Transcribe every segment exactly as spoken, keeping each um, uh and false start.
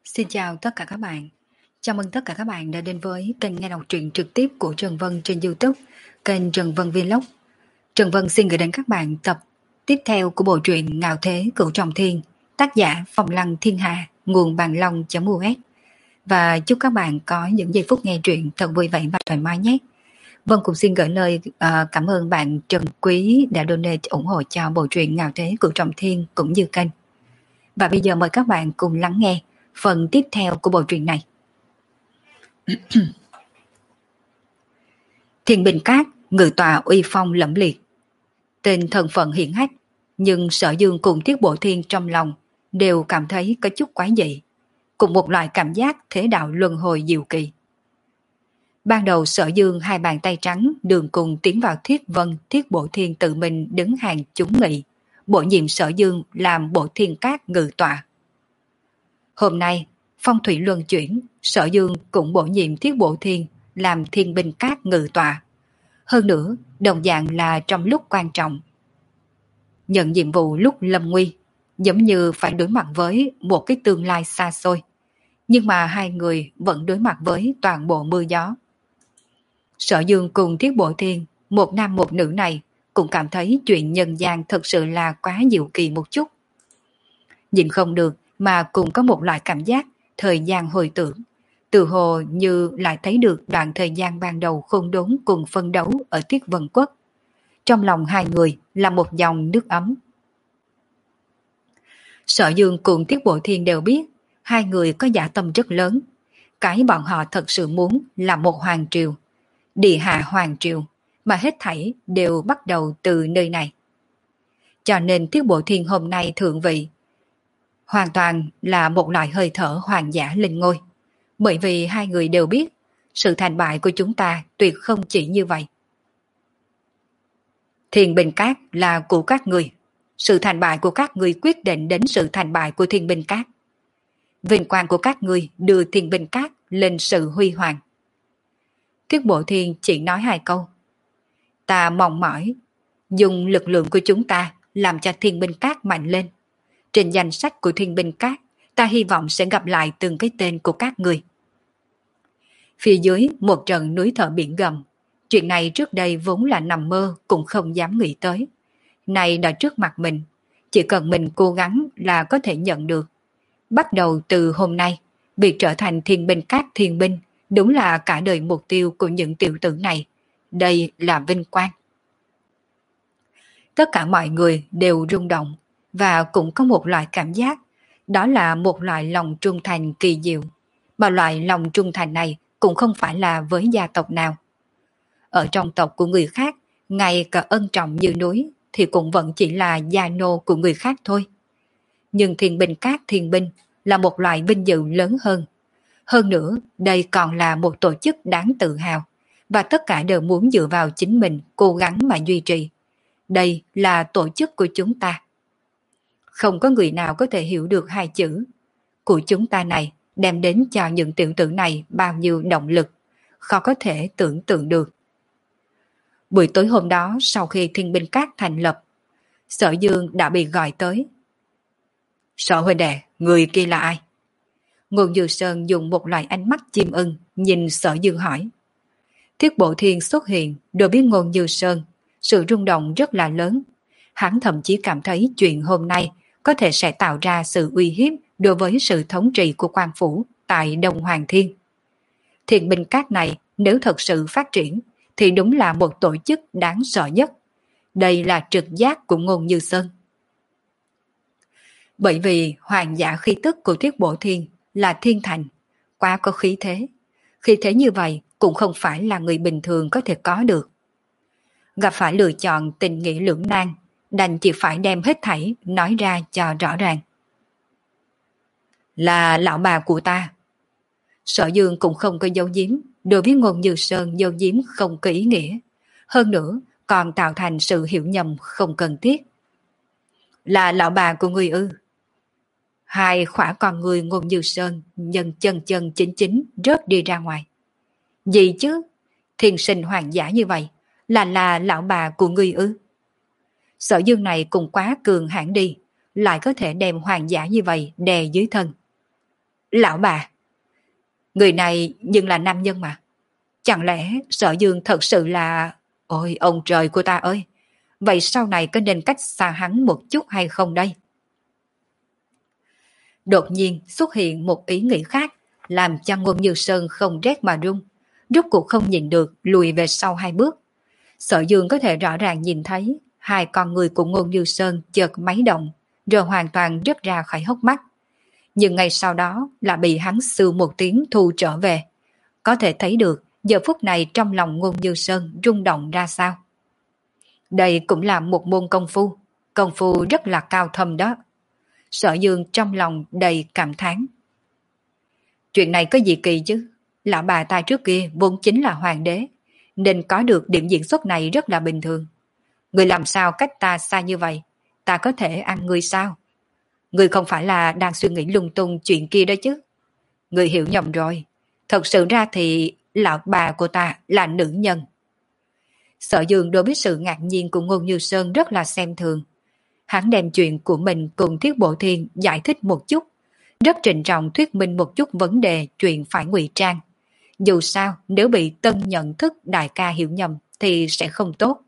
Xin chào tất cả các bạn. Chào mừng tất cả các bạn đã đến với kênh nghe đọc truyện trực tiếp của Trần Vân trên YouTube, kênh Trần Vân Vlog. Trần Vân xin gửi đến các bạn tập tiếp theo của bộ truyện Ngạo Thế Cửu Trọng Thiên, tác giả Phong Lăng Thiên Hà, nguồn bàn long.us. Và chúc các bạn có những giây phút nghe truyện thật vui vẻ và thoải mái nhé. Vân cũng xin gửi lời uh, cảm ơn bạn Trần Quý đã donate ủng hộ cho bộ truyện Ngạo Thế Cửu Trọng Thiên cũng như kênh. Và bây giờ mời các bạn cùng lắng nghe phần tiếp theo của bộ truyện này. Thiên Bình Cát, ngự tọa uy phong lẫm liệt. Tên thân phận hiển hách, nhưng Sở Dương cùng Tiết Bộ Thiên trong lòng đều cảm thấy có chút quái dị, cùng một loại cảm giác thế đạo luân hồi diệu kỳ. Ban đầu Sở Dương hai bàn tay trắng đường cùng tiến vào Thiết Vân, Tiết Bộ Thiên tự mình đứng hàng chúng nghị, bổ nhiệm Sở Dương làm Bộ Thiên Cát ngự tọa. Hôm nay, phong thủy luân chuyển, Sở Dương cũng bổ nhiệm Thiết Bộ Thiên làm Thiên Bình Cát ngự tọa. Hơn nữa, đồng dạng là trong lúc quan trọng. Nhận nhiệm vụ lúc lâm nguy, giống như phải đối mặt với một cái tương lai xa xôi. Nhưng mà hai người vẫn đối mặt với toàn bộ mưa gió. Sở Dương cùng Thiết Bộ Thiên, một nam một nữ này, cũng cảm thấy chuyện nhân gian thật sự là quá diệu kỳ một chút. Nhìn không được mà cũng có một loại cảm giác thời gian hồi tưởng, từ hồ như lại thấy được đoạn thời gian ban đầu khôn đốn cùng phân đấu ở Tiết Vân Quốc. Trong lòng hai người là một dòng nước ấm. Sở Dương cùng Tiết Bộ Thiên đều biết hai người có dã tâm rất lớn. Cái bọn họ thật sự muốn là một hoàng triều, địa hạ hoàng triều, mà hết thảy đều bắt đầu từ nơi này. Cho nên Tiết Bộ Thiên hôm nay thượng vị hoàn toàn là một loại hơi thở hoàng giả lên ngôi. Bởi vì hai người đều biết sự thành bại của chúng ta tuyệt không chỉ như vậy. Thiên Bình Cát là của các người. Sự thành bại của các người quyết định đến sự thành bại của Thiên Bình Cát. Vinh quang của các người đưa Thiên Bình Cát lên sự huy hoàng. Tiết Bộ Thiên chỉ nói hai câu. Ta mong mỏi dùng lực lượng của chúng ta làm cho Thiên Bình Cát mạnh lên. Trên danh sách của Thiên Bình Cát, ta hy vọng sẽ gặp lại từng cái tên của các người. Phía dưới một trận núi thở biển gầm. Chuyện này trước đây vốn là nằm mơ cũng không dám nghĩ tới. Này đã trước mặt mình, chỉ cần mình cố gắng là có thể nhận được. Bắt đầu từ hôm nay, việc trở thành Thiên Bình Cát thiên binh đúng là cả đời mục tiêu của những tiểu tử này. Đây là vinh quang. Tất cả mọi người đều rung động và cũng có một loại cảm giác, đó là một loại lòng trung thành kỳ diệu. Mà loại lòng trung thành này cũng không phải là với gia tộc nào. Ở trong tộc của người khác, ngay cả ân trọng như núi thì cũng vẫn chỉ là gia nô của người khác thôi. Nhưng Thiên Bình Cát thiên binh là một loại vinh dự lớn hơn. Hơn nữa, đây còn là một tổ chức đáng tự hào, và tất cả đều muốn dựa vào chính mình cố gắng mà duy trì. Đây là tổ chức của chúng ta. Không có người nào có thể hiểu được hai chữ của chúng ta này đem đến cho những tiểu tử này bao nhiêu động lực, khó có thể tưởng tượng được. Buổi tối hôm đó, sau khi Thiên Bình Cát thành lập, Sở Dương đã bị gọi tới. Sở huynh đệ, người kia là ai? Ngôn Dư Sơn dùng một loại ánh mắt chim ưng nhìn Sở Dương hỏi. Thiết Bộ Thiên xuất hiện, đều biết Ngôn Dư Sơn, sự rung động rất là lớn. Hắn thậm chí cảm thấy chuyện hôm nay có thể sẽ tạo ra sự uy hiếp đối với sự thống trị của quan phủ tại Đông Hoàng Thiên. Thiên Bình Cát này nếu thật sự phát triển thì đúng là một tổ chức đáng sợ nhất. Đây là trực giác của Ngôn Như Sơn. Bởi vì hoàng giả khí tức của Thiết Bộ Thiên là thiên thành, quá có khí thế. Khí thế như vậy cũng không phải là người bình thường có thể có được. Gặp phải lựa chọn tình nghĩa lưỡng nan, đành chỉ phải đem hết thảy nói ra cho rõ ràng. Là lão bà của ta. Sở Dương cũng không có dấu giếm, đối với Ngôn Như Sơn dấu giếm không có ý nghĩa. Hơn nữa còn tạo thành sự hiểu nhầm không cần thiết. Là lão bà của người ư? Hai khỏa con người Ngôn Như Sơn nhân chân chân chính chính rớt đi ra ngoài. Gì chứ? Thiên sinh hoàng giả như vậy là là lão bà của người ư? Sở Dương này cũng quá cường hãn đi, lại có thể đem hoàng giả như vậy đè dưới thân. Lão bà, người này nhưng là nam nhân mà. Chẳng lẽ Sở Dương thật sự là... Ôi ông trời của ta ơi! Vậy sau này có nên cách xa hắn một chút hay không đây? Đột nhiên xuất hiện một ý nghĩ khác, làm cho Ngôn Như Sơn không rét mà run, rốt cuộc không nhìn được lùi về sau hai bước. Sở Dương có thể rõ ràng nhìn thấy hai con người của Ngôn Như Sơn chợt máy động, rồi hoàn toàn rớt ra khỏi hốc mắt. Nhưng ngay sau đó là bị hắn sưu một tiếng thu trở về. Có thể thấy được giờ phút này trong lòng Ngôn Như Sơn rung động ra sao. Đây cũng là một môn công phu, công phu rất là cao thâm đó. Sở Dương trong lòng đầy cảm thán. Chuyện này có gì kỳ chứ? Lão bà ta trước kia vốn chính là hoàng đế, nên có được điểm diễn xuất này rất là bình thường. Người làm sao cách ta xa như vậy? Ta có thể ăn người sao? Người không phải là đang suy nghĩ lung tung chuyện kia đó chứ? Người hiểu nhầm rồi. Thật sự ra thì lão bà của ta là nữ nhân. Sở Dương đối với sự ngạc nhiên của Ngôn Như Sơn rất là xem thường. Hắn đem chuyện của mình cùng Thiết Bộ Thiên giải thích một chút, rất trịnh trọng thuyết minh một chút vấn đề chuyện phải ngụy trang. Dù sao, nếu bị tân nhận thức đại ca hiểu nhầm thì sẽ không tốt.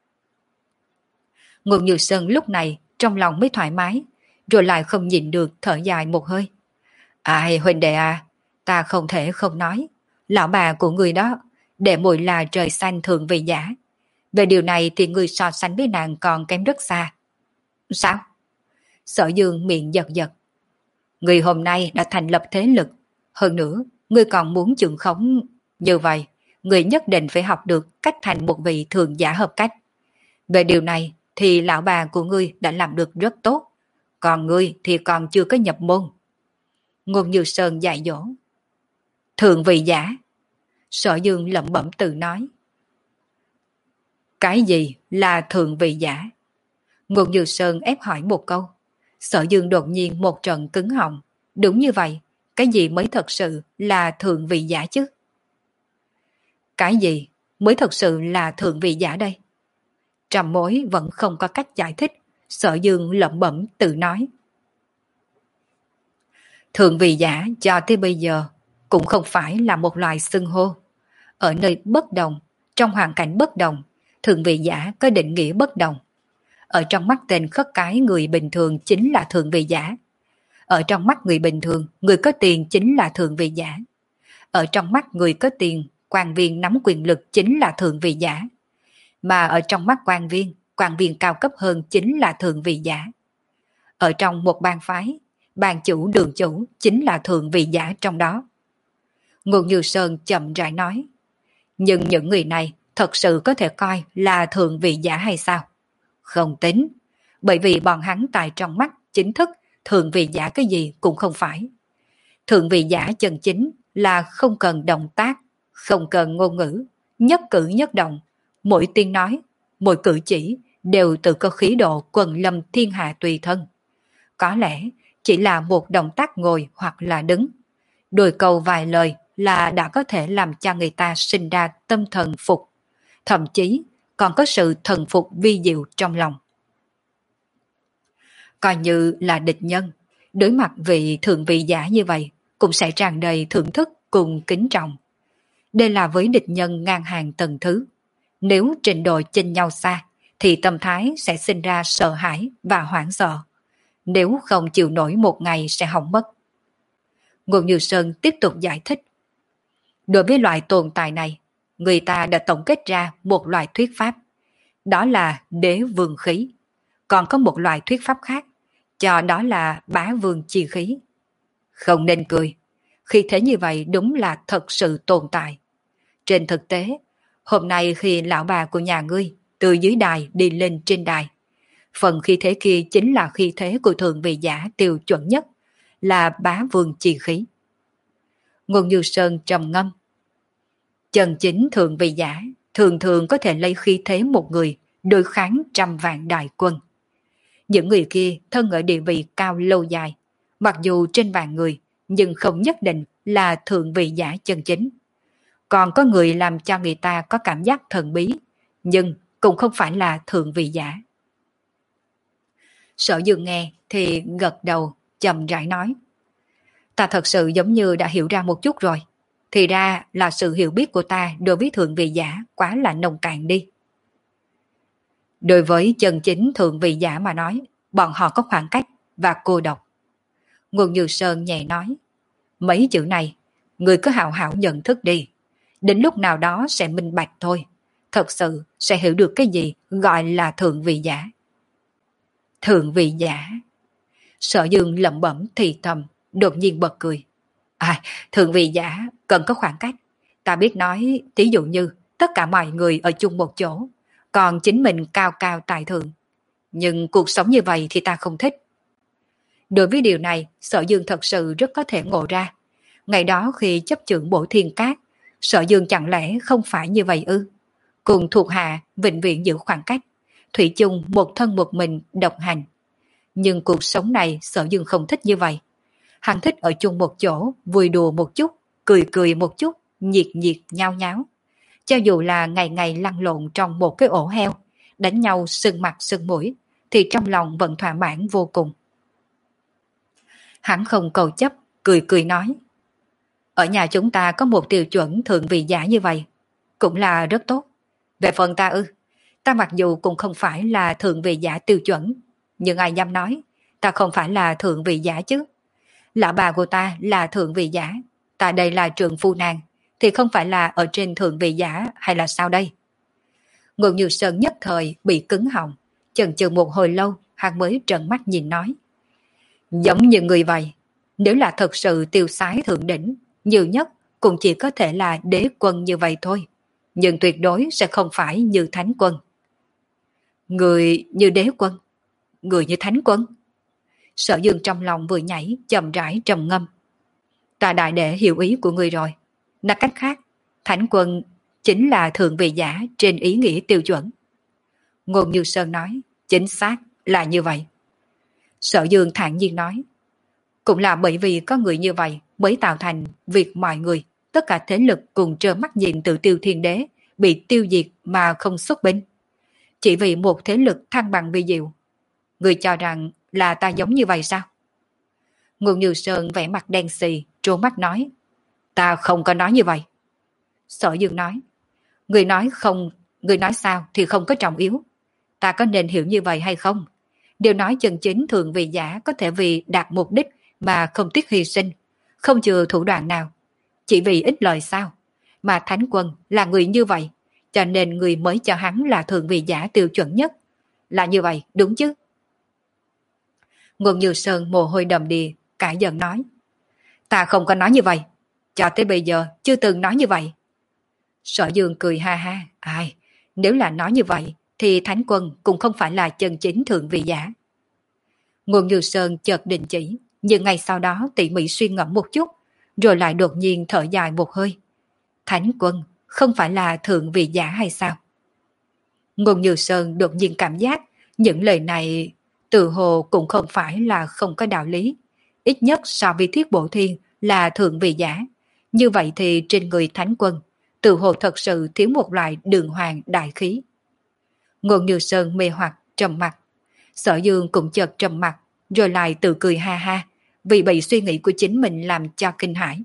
Ngôn Như Sơn lúc này trong lòng mới thoải mái, rồi lại không nhịn được thở dài một hơi. Ai huynh đệ à, ta không thể không nói, lão bà của người đó, đệ muội là trời xanh thường vì giả. Về điều này thì người so sánh với nàng còn kém rất xa. Sao? Sở Dương miệng giật giật. Người hôm nay đã thành lập thế lực, hơn nữa, người còn muốn trưởng khống. Như vậy, người nhất định phải học được cách thành một vị thường giả hợp cách. Về điều này thì lão bà của ngươi đã làm được rất tốt, còn ngươi thì còn chưa có nhập môn. Ngôn Như Sơn dạy dỗ. Thường vị giả. Sở Dương lẩm bẩm tự nói. Cái gì là thường vị giả? Ngôn Như Sơn ép hỏi một câu. Sở Dương đột nhiên một trận cứng họng. Đúng như vậy, cái gì mới thật sự là thượng vị giả chứ? Cái gì mới thật sự là thượng vị giả đây? Trầm mối vẫn không có cách giải thích. Sở Dương lẩm bẩm tự nói. Thượng vị giả cho tới bây giờ cũng không phải là một loài xưng hô. Ở nơi bất đồng, trong hoàn cảnh bất đồng, thượng vị giả có định nghĩa bất đồng. Ở trong mắt tên khất cái người bình thường chính là thượng vị giả. Ở trong mắt người bình thường, người có tiền chính là thượng vị giả. Ở trong mắt người có tiền, quan viên nắm quyền lực chính là thượng vị giả. Mà ở trong mắt quan viên, quan viên cao cấp hơn chính là thượng vị giả. Ở trong một bang phái, bang chủ đường chủ chính là thượng vị giả trong đó. Ngôn Như Sơn chậm rãi nói. Nhưng những người này thật sự có thể coi là thượng vị giả hay sao? Không tính, bởi vì bọn hắn tại trong mắt chính thức thượng vị giả cái gì cũng không phải. Thượng vị giả chân chính là không cần động tác, không cần ngôn ngữ, nhất cử nhất động, mỗi tiếng nói, mỗi cử chỉ đều tự có khí độ quần lâm thiên hạ tùy thân. Có lẽ chỉ là một động tác ngồi hoặc là đứng, đôi câu vài lời là đã có thể làm cho người ta sinh ra tâm thần phục, thậm chí còn có sự thần phục vi diệu trong lòng. Coi như là địch nhân, đối mặt vị thượng vị giả như vậy cũng sẽ tràn đầy thưởng thức cùng kính trọng. Đây là với địch nhân ngang hàng tầng thứ. Nếu trình độ chênh nhau xa thì tâm thái sẽ sinh ra sợ hãi và hoảng sợ. Nếu không chịu nổi một ngày sẽ hỏng mất. Ngôn Như Sơn tiếp tục giải thích. Đối với loại tồn tại này, người ta đã tổng kết ra một loại thuyết pháp. Đó là đế vương khí. Còn có một loại thuyết pháp khác, cho đó là bá vương chi khí. Không nên cười. Khi thế như vậy đúng là thật sự tồn tại. Trên thực tế, hôm nay khi lão bà của nhà ngươi từ dưới đài đi lên trên đài, phần khí thế kia chính là khí thế của thượng vị giả tiêu chuẩn nhất, là bá vương chi khí. Ngôn Như Sơn trầm ngâm. Chân chính thượng vị giả thường thường có thể lấy khí thế một người đối kháng trăm vạn đại quân. Những người kia thân ở địa vị cao lâu dài, mặc dù trên vạn người nhưng không nhất định là thượng vị giả chân chính. Còn có người làm cho người ta có cảm giác thần bí, nhưng cũng không phải là thượng vị giả. Sở Dương nghe thì gật đầu chậm rãi nói. Ta thật sự giống như đã hiểu ra một chút rồi. Thì ra là sự hiểu biết của ta đối với thượng vị giả quá là nông cạn đi. Đối với chân chính thượng vị giả mà nói, bọn họ có khoảng cách và cô độc. Ngôn Như Sơn nhẹ nói, mấy chữ này, người cứ hào hảo nhận thức đi. Đến lúc nào đó sẽ minh bạch thôi. Thật sự sẽ hiểu được cái gì gọi là thượng vị giả. Thượng vị giả. Sở Dương lẩm bẩm thì thầm, đột nhiên bật cười. À, thượng vị giả cần có khoảng cách. Ta biết nói, ví dụ như tất cả mọi người ở chung một chỗ, còn chính mình cao cao tại thượng. Nhưng cuộc sống như vậy thì ta không thích. Đối với điều này, Sở Dương thật sự rất có thể ngộ ra. Ngày đó khi chấp trưởng Bổ Thiên Cát, Sở Dương chẳng lẽ không phải như vậy ư? Cùng thuộc hạ vĩnh viễn giữ khoảng cách, thủy chung một thân một mình độc hành. Nhưng cuộc sống này Sở Dương không thích như vậy. Hắn thích ở chung một chỗ, vui đùa một chút, cười cười một chút, nhiệt nhiệt nhao nháo. Cho dù là ngày ngày lăn lộn trong một cái ổ heo, đánh nhau sưng mặt sưng mũi, thì trong lòng vẫn thỏa mãn vô cùng. Hắn không cầu chấp, cười cười nói. Ở nhà chúng ta có một tiêu chuẩn thượng vị giả như vậy, cũng là rất tốt. Về phần ta ư, ta mặc dù cũng không phải là thượng vị giả tiêu chuẩn, nhưng ai dám nói, ta không phải là thượng vị giả chứ. Lão bà của ta là thượng vị giả, ta đây là trượng phu nàng, thì không phải là ở trên thượng vị giả hay là sao đây? Ngôn Như Sơn nhất thời bị cứng họng, chần chừ một hồi lâu, hắn mới trợn mắt nhìn nói. Giống như người vậy, nếu là thật sự tiêu sái thượng đỉnh, nhiều nhất cũng chỉ có thể là đế quân như vậy thôi, nhưng tuyệt đối sẽ không phải như thánh quân. Người như đế quân? Người như thánh quân? Sở Dương trong lòng vừa nhảy, chậm rãi trầm ngâm. Ta đại đệ hiểu ý của người rồi. Nói cách khác, thánh quân chính là thượng vị giả trên ý nghĩa tiêu chuẩn. Ngôn Như Sơn nói, chính xác là như vậy. Sở Dương thản nhiên nói, cũng là bởi vì có người như vậy mới tạo thành việc mọi người, tất cả thế lực cùng trơ mắt nhìn Tự Tiêu Thiên Đế bị tiêu diệt mà không xuất binh. Chỉ vì một thế lực thăng bằng vi diệu. Người cho rằng là ta giống như vậy sao? Ngôn Như Sơn vẻ mặt đen xì, trố mắt nói, ta không có nói như vậy. Sở Dương nói, người nói không, người nói sao thì không có trọng yếu. Ta có nên hiểu như vậy hay không? Điều nói chân chính thượng vị giả có thể vì đạt mục đích mà không tiếc hy sinh, không chừa thủ đoạn nào. Chỉ vì ích lợi sao? Mà thánh quân là người như vậy, cho nên người mới cho hắn là thượng vị giả tiêu chuẩn nhất. Là như vậy, đúng chứ? Ngôn Như Sơn mồ hôi đầm đìa, cãi giận nói. Ta không có nói như vậy, cho tới bây giờ chưa từng nói như vậy. Sở Dương cười ha ha, ai, nếu là nói như vậy, thì thánh quân cũng không phải là chân chính thượng vị giả. Ngôn Như Sơn chợt đình chỉ, nhưng ngay sau đó tỉ mỉ suy ngẫm một chút, rồi lại đột nhiên thở dài một hơi. Thánh quân không phải là thượng vị giả hay sao? Ngôn Như Sơn đột nhiên cảm giác những lời này tự hồ cũng không phải là không có đạo lý. Ít nhất so với Thiết Bổ Thiên là thượng vị giả. Như vậy thì trên người thánh quân, tự hồ thật sự thiếu một loại đường hoàng đại khí. Ngôn Như Sơn mê hoặc trầm mặt. Sở Dương cũng chợt trầm mặt, rồi lại tự cười ha ha, vì bị suy nghĩ của chính mình làm cho kinh hãi.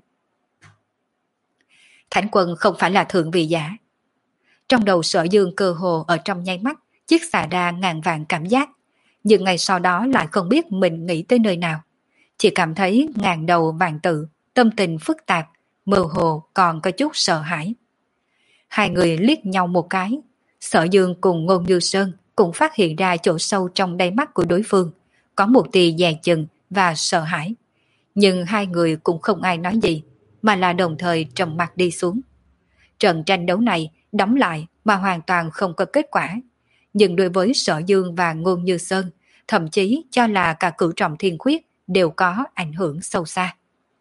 Thánh quân không phải là thượng vị giả. Trong đầu Sở Dương cơ hồ ở trong nháy mắt, chiếc xà ra ngàn vạn cảm giác, nhưng ngày sau đó lại không biết mình nghĩ tới nơi nào. Chỉ cảm thấy ngàn đầu vạn tự, tâm tình phức tạp, mơ hồ còn có chút sợ hãi. Hai người liếc nhau một cái, Sở Dương cùng Ngôn Như Sơn cũng phát hiện ra chỗ sâu trong đáy mắt của đối phương, có một tia dè chừng và sợ hãi. Nhưng hai người cũng không ai nói gì, mà là đồng thời trầm mặt đi xuống. Trận tranh đấu này đóng lại mà hoàn toàn không có kết quả. Nhưng đối với Sở Dương và Ngôn Như Sơn, thậm chí cho là cả Cửu Trọng Thiên Khuyết đều có ảnh hưởng sâu xa.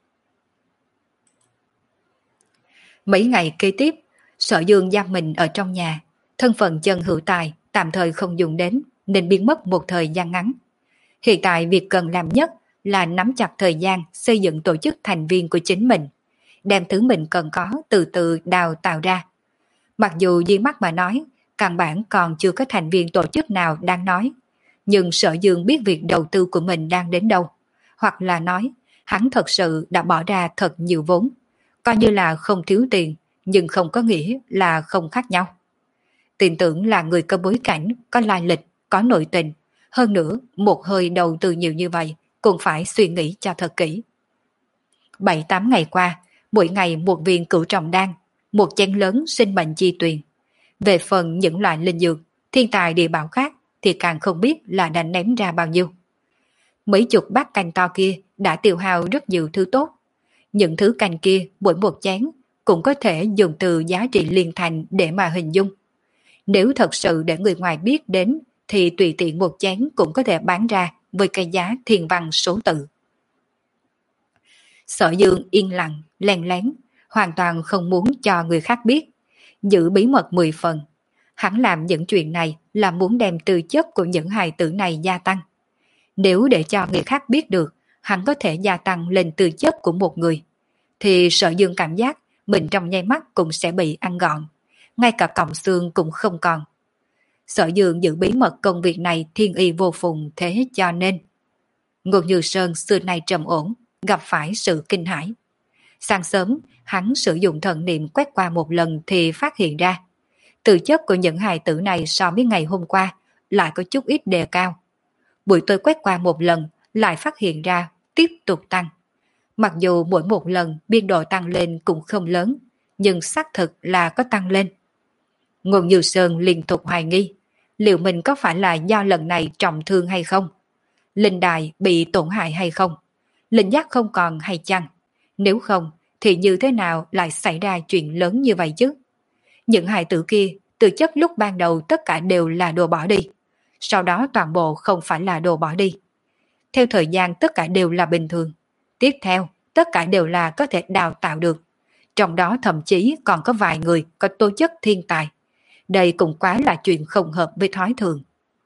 Mấy ngày kế tiếp, Sở Dương giam mình ở trong nhà, thân phận chân hữu tài tạm thời không dùng đến nên biến mất một thời gian ngắn. Hiện tại việc cần làm nhất là nắm chặt thời gian xây dựng tổ chức thành viên của chính mình, đem thứ mình cần có từ từ đào tạo ra. Mặc dù dưới mắt mà nói, căn bản còn chưa có thành viên tổ chức nào đang nói, nhưng Sở Dương biết việc đầu tư của mình đang đến đâu, hoặc là nói, Hắn thật sự đã bỏ ra thật nhiều vốn, coi như là không thiếu tiền, nhưng không có nghĩa là không khác nhau. Tin tưởng là người có bối cảnh, có lai lịch, có nội tình, hơn nữa một hơi đầu tư nhiều như vậy cũng phải suy nghĩ cho thật kỹ. Bảy tám ngày qua, mỗi ngày một viên cửu trọng đan, một chén lớn sinh mệnh chi tuyền. Về phần những loại linh dược, thiên tài địa bảo khác thì càng không biết là đã ném ra bao nhiêu. Mấy chục bát canh to kia đã tiêu hao rất nhiều thứ tốt. Những thứ canh kia mỗi một chén cũng có thể dùng từ giá trị liên thành để mà hình dung. Nếu thật sự để người ngoài biết đến thì tùy tiện một chén cũng có thể bán ra với cái giá thiên văn số tự. Sở Dương yên lặng, len lén, hoàn toàn không muốn cho người khác biết, giữ bí mật mười phần. Hắn làm những chuyện này là muốn đem tư chất của những hài tử này gia tăng. Nếu để cho người khác biết được, hắn có thể gia tăng lên tư chất của một người, thì Sở Dương cảm giác mình trong nháy mắt cũng sẽ bị ăn gọn, ngay cả cọng xương cũng không còn. Sở Dương giữ bí mật công việc này thiên y vô phùng, thế cho nên Ngô Như Sơn xưa nay trầm ổn, gặp phải sự kinh hãi. Sáng sớm, hắn sử dụng thần niệm quét qua một lần thì phát hiện ra tư chất của những hài tử này so với ngày hôm qua lại có chút ít đề cao. Buổi tối quét qua một lần lại phát hiện ra tiếp tục tăng. Mặc dù mỗi một lần biên độ tăng lên cũng không lớn, nhưng xác thực là có tăng lên. Ngô Như Sơn liên tục hoài nghi, liệu mình có phải là do lần này trọng thương hay không? Linh đài bị tổn hại hay không? Linh giác không còn hay chăng? Nếu không, thì như thế nào lại xảy ra chuyện lớn như vậy chứ? Những hài tử kia, từ chất lúc ban đầu tất cả đều là đồ bỏ đi. Sau đó toàn bộ không phải là đồ bỏ đi. Theo thời gian tất cả đều là bình thường. Tiếp theo, tất cả đều là có thể đào tạo được. Trong đó thậm chí còn có vài người có tố chất thiên tài. Đây cũng quá là chuyện không hợp với thói thường.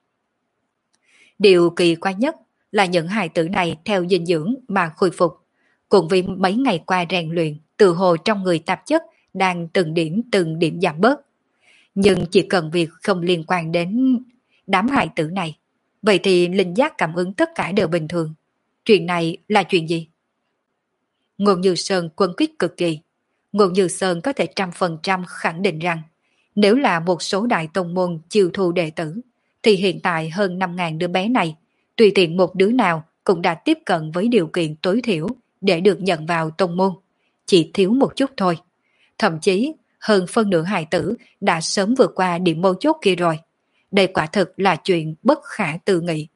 Điều kỳ quái nhất là những hài tử này theo dinh dưỡng mà khôi phục. Cùng vì mấy ngày qua rèn luyện, tự hồ trong người tạp chất đang từng điểm từng điểm giảm bớt. Nhưng chỉ cần việc không liên quan đến đám hài tử này, vậy thì linh giác cảm ứng tất cả đều bình thường. Chuyện này là chuyện gì? Ngô Như Sơn quân quyết cực kỳ. Ngô Như Sơn có thể trăm phần trăm khẳng định rằng nếu là một số đại tông môn chiêu thu đệ tử, thì hiện tại hơn năm nghìn đứa bé này, tùy tiện một đứa nào cũng đã tiếp cận với điều kiện tối thiểu để được nhận vào tông môn. Chỉ thiếu một chút thôi. Thậm chí hơn phân nửa hài tử đã sớm vượt qua điểm mấu chốt kia rồi. Đây quả thực là chuyện bất khả tư nghị.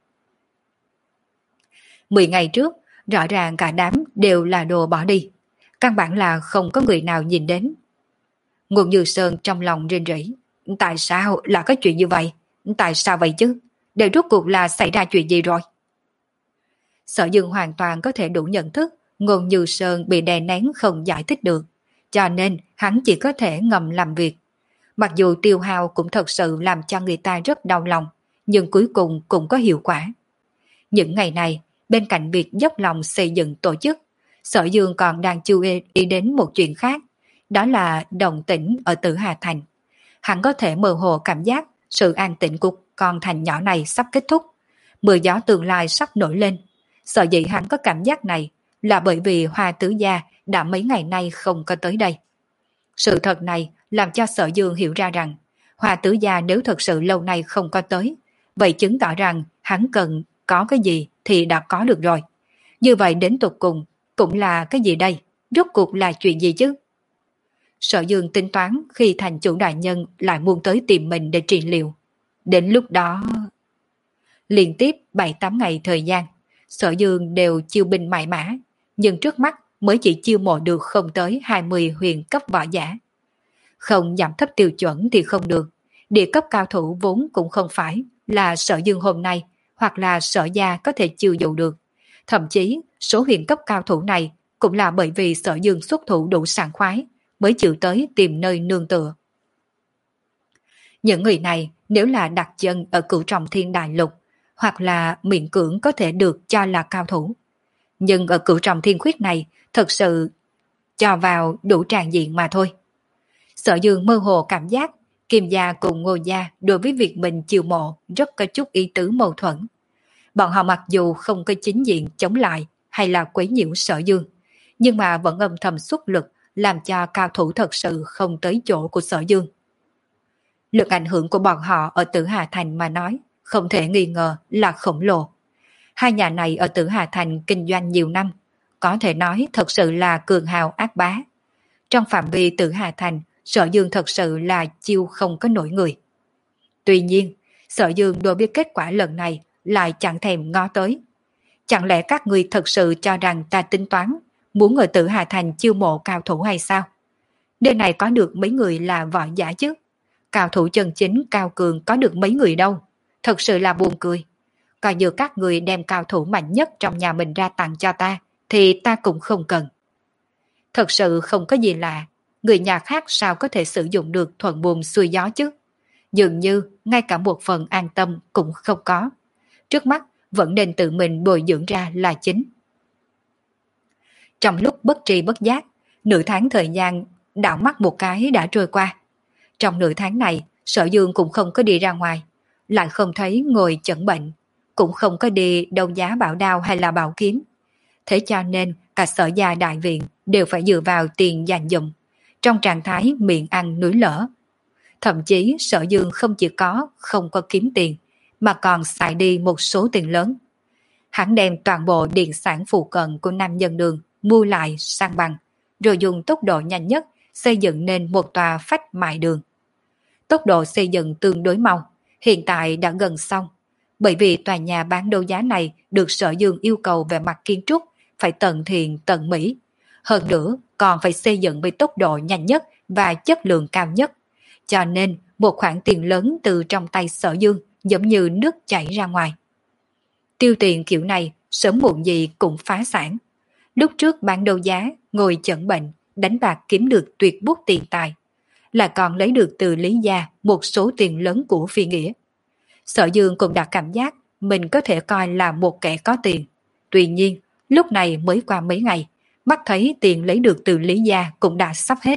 Mười ngày trước, rõ ràng cả đám đều là đồ bỏ đi. Căn bản là không có người nào nhìn đến. Ngô Như Sơn trong lòng rên rỉ. Tại sao là có chuyện như vậy? Tại sao vậy chứ? Đều rốt cuộc là xảy ra chuyện gì rồi? Sở Dương hoàn toàn có thể đủ nhận thức Ngô Như Sơn bị đè nén không giải thích được. Cho nên hắn chỉ có thể ngầm làm việc. Mặc dù tiêu hao cũng thật sự làm cho người ta rất đau lòng, nhưng cuối cùng cũng có hiệu quả. Những ngày này, bên cạnh việc dốc lòng xây dựng tổ chức, Sở Dương còn đang chú ý đến một chuyện khác, đó là động tĩnh ở Tử Hà Thành. Hắn có thể mơ hồ cảm giác sự an tĩnh của con thành nhỏ này sắp kết thúc, mưa gió tương lai sắp nổi lên. Sở dĩ hắn có cảm giác này là bởi vì Hoa Tứ Gia đã mấy ngày nay không có tới đây. Sự thật này làm cho Sở Dương hiểu ra rằng Hoa Tứ Gia nếu thật sự lâu nay không có tới, vậy chứng tỏ rằng hắn cần có cái gì thì đã có được rồi. Như vậy đến tột cùng cũng là cái gì đây? Rốt cuộc là chuyện gì chứ? Sở Dương tính toán khi thành chủ đại nhân lại muốn tới tìm mình để trị liệu. Đến lúc đó... Liên tiếp bảy tám ngày thời gian, Sở Dương đều chiêu binh mãi mã, nhưng trước mắt mới chỉ chiêu mộ được không tới hai mươi huyền cấp võ giả. Không giảm thấp tiêu chuẩn thì không được, địa cấp cao thủ vốn cũng không phải là Sở Dương hôm nay hoặc là Sở Gia có thể chiêu dụ được. Thậm chí số huyền cấp cao thủ này cũng là bởi vì Sở Dương xuất thủ đủ sảng khoái mới chịu tới tìm nơi nương tựa. Những người này nếu là đặt chân ở Cửu Trọng Thiên Đại Lục hoặc là miễn cưỡng có thể được cho là cao thủ. Nhưng ở Cửu Trọng Thiên Khuyết này thật sự cho vào đủ tràn diện mà thôi. Sở Dương mơ hồ cảm giác Kim Gia cùng Ngô Gia đối với việc mình chiều mộ rất có chút ý tứ mâu thuẫn. Bọn họ mặc dù không có chính diện chống lại, hay là quấy nhiễu Sở Dương, nhưng mà vẫn âm thầm xuất lực làm cho cao thủ thật sự không tới chỗ của Sở Dương. Lực ảnh hưởng của bọn họ ở Tử Hà Thành mà nói, không thể nghi ngờ là khổng lồ. Hai nhà này ở Tử Hà Thành kinh doanh nhiều năm, có thể nói thật sự là cường hào ác bá. Trong phạm vi Tử Hà Thành, Sở Dương thật sự là chiêu không có nổi người. Tuy nhiên, Sở Dương đối với kết quả lần này lại chẳng thèm ngó tới. Chẳng lẽ các người thật sự cho rằng ta tính toán muốn ở Tử Hà Thành chiêu mộ cao thủ hay sao? Nơi này có được mấy người là võ giả chứ? Cao thủ chân chính cao cường có được mấy người đâu? Thật sự là buồn cười. Coi như các người đem cao thủ mạnh nhất trong nhà mình ra tặng cho ta, thì ta cũng không cần. Thật sự không có gì lạ, người nhà khác sao có thể sử dụng được thuận buồm xuôi gió chứ? Dường như ngay cả một phần an tâm cũng không có. Trước mắt vẫn nên tự mình bồi dưỡng ra là chính. Trong lúc bất tri bất giác, nửa tháng thời gian đảo mắt một cái đã trôi qua. Trong nửa tháng này, Sở Dương cũng không có đi ra ngoài, lại không thấy ngồi chẩn bệnh, cũng không có đi đấu giá bảo đao hay là bảo kiếm. Thế cho nên cả Sở gia đại viện đều phải dựa vào tiền dành dụm, trong trạng thái miệng ăn núi lở. Thậm chí Sở Dương không chỉ có không có kiếm tiền, mà còn xài đi một số tiền lớn. Hắn đem toàn bộ điện sản phụ cận của Nam Nhân Đường mua lại sang bằng, rồi dùng tốc độ nhanh nhất xây dựng nên một tòa phách mại đường. Tốc độ xây dựng tương đối mau, hiện tại đã gần xong, bởi vì tòa nhà bán đấu giá này được Sở Dương yêu cầu về mặt kiến trúc phải tận thiện tận mỹ. Hơn nữa còn phải xây dựng với tốc độ nhanh nhất và chất lượng cao nhất. Cho nên một khoản tiền lớn từ trong tay Sở Dương giống như nước chảy ra ngoài. Tiêu tiền kiểu này sớm muộn gì cũng phá sản. Lúc trước bán đấu giá, ngồi chẩn bệnh, đánh bạc kiếm được tuyệt bút tiền tài, là còn lấy được từ Lý gia một số tiền lớn của phi nghĩa. Sở Dương cũng đã cảm giác mình có thể coi là một kẻ có tiền. Tuy nhiên, lúc này mới qua mấy ngày, mắt thấy tiền lấy được từ Lý gia cũng đã sắp hết.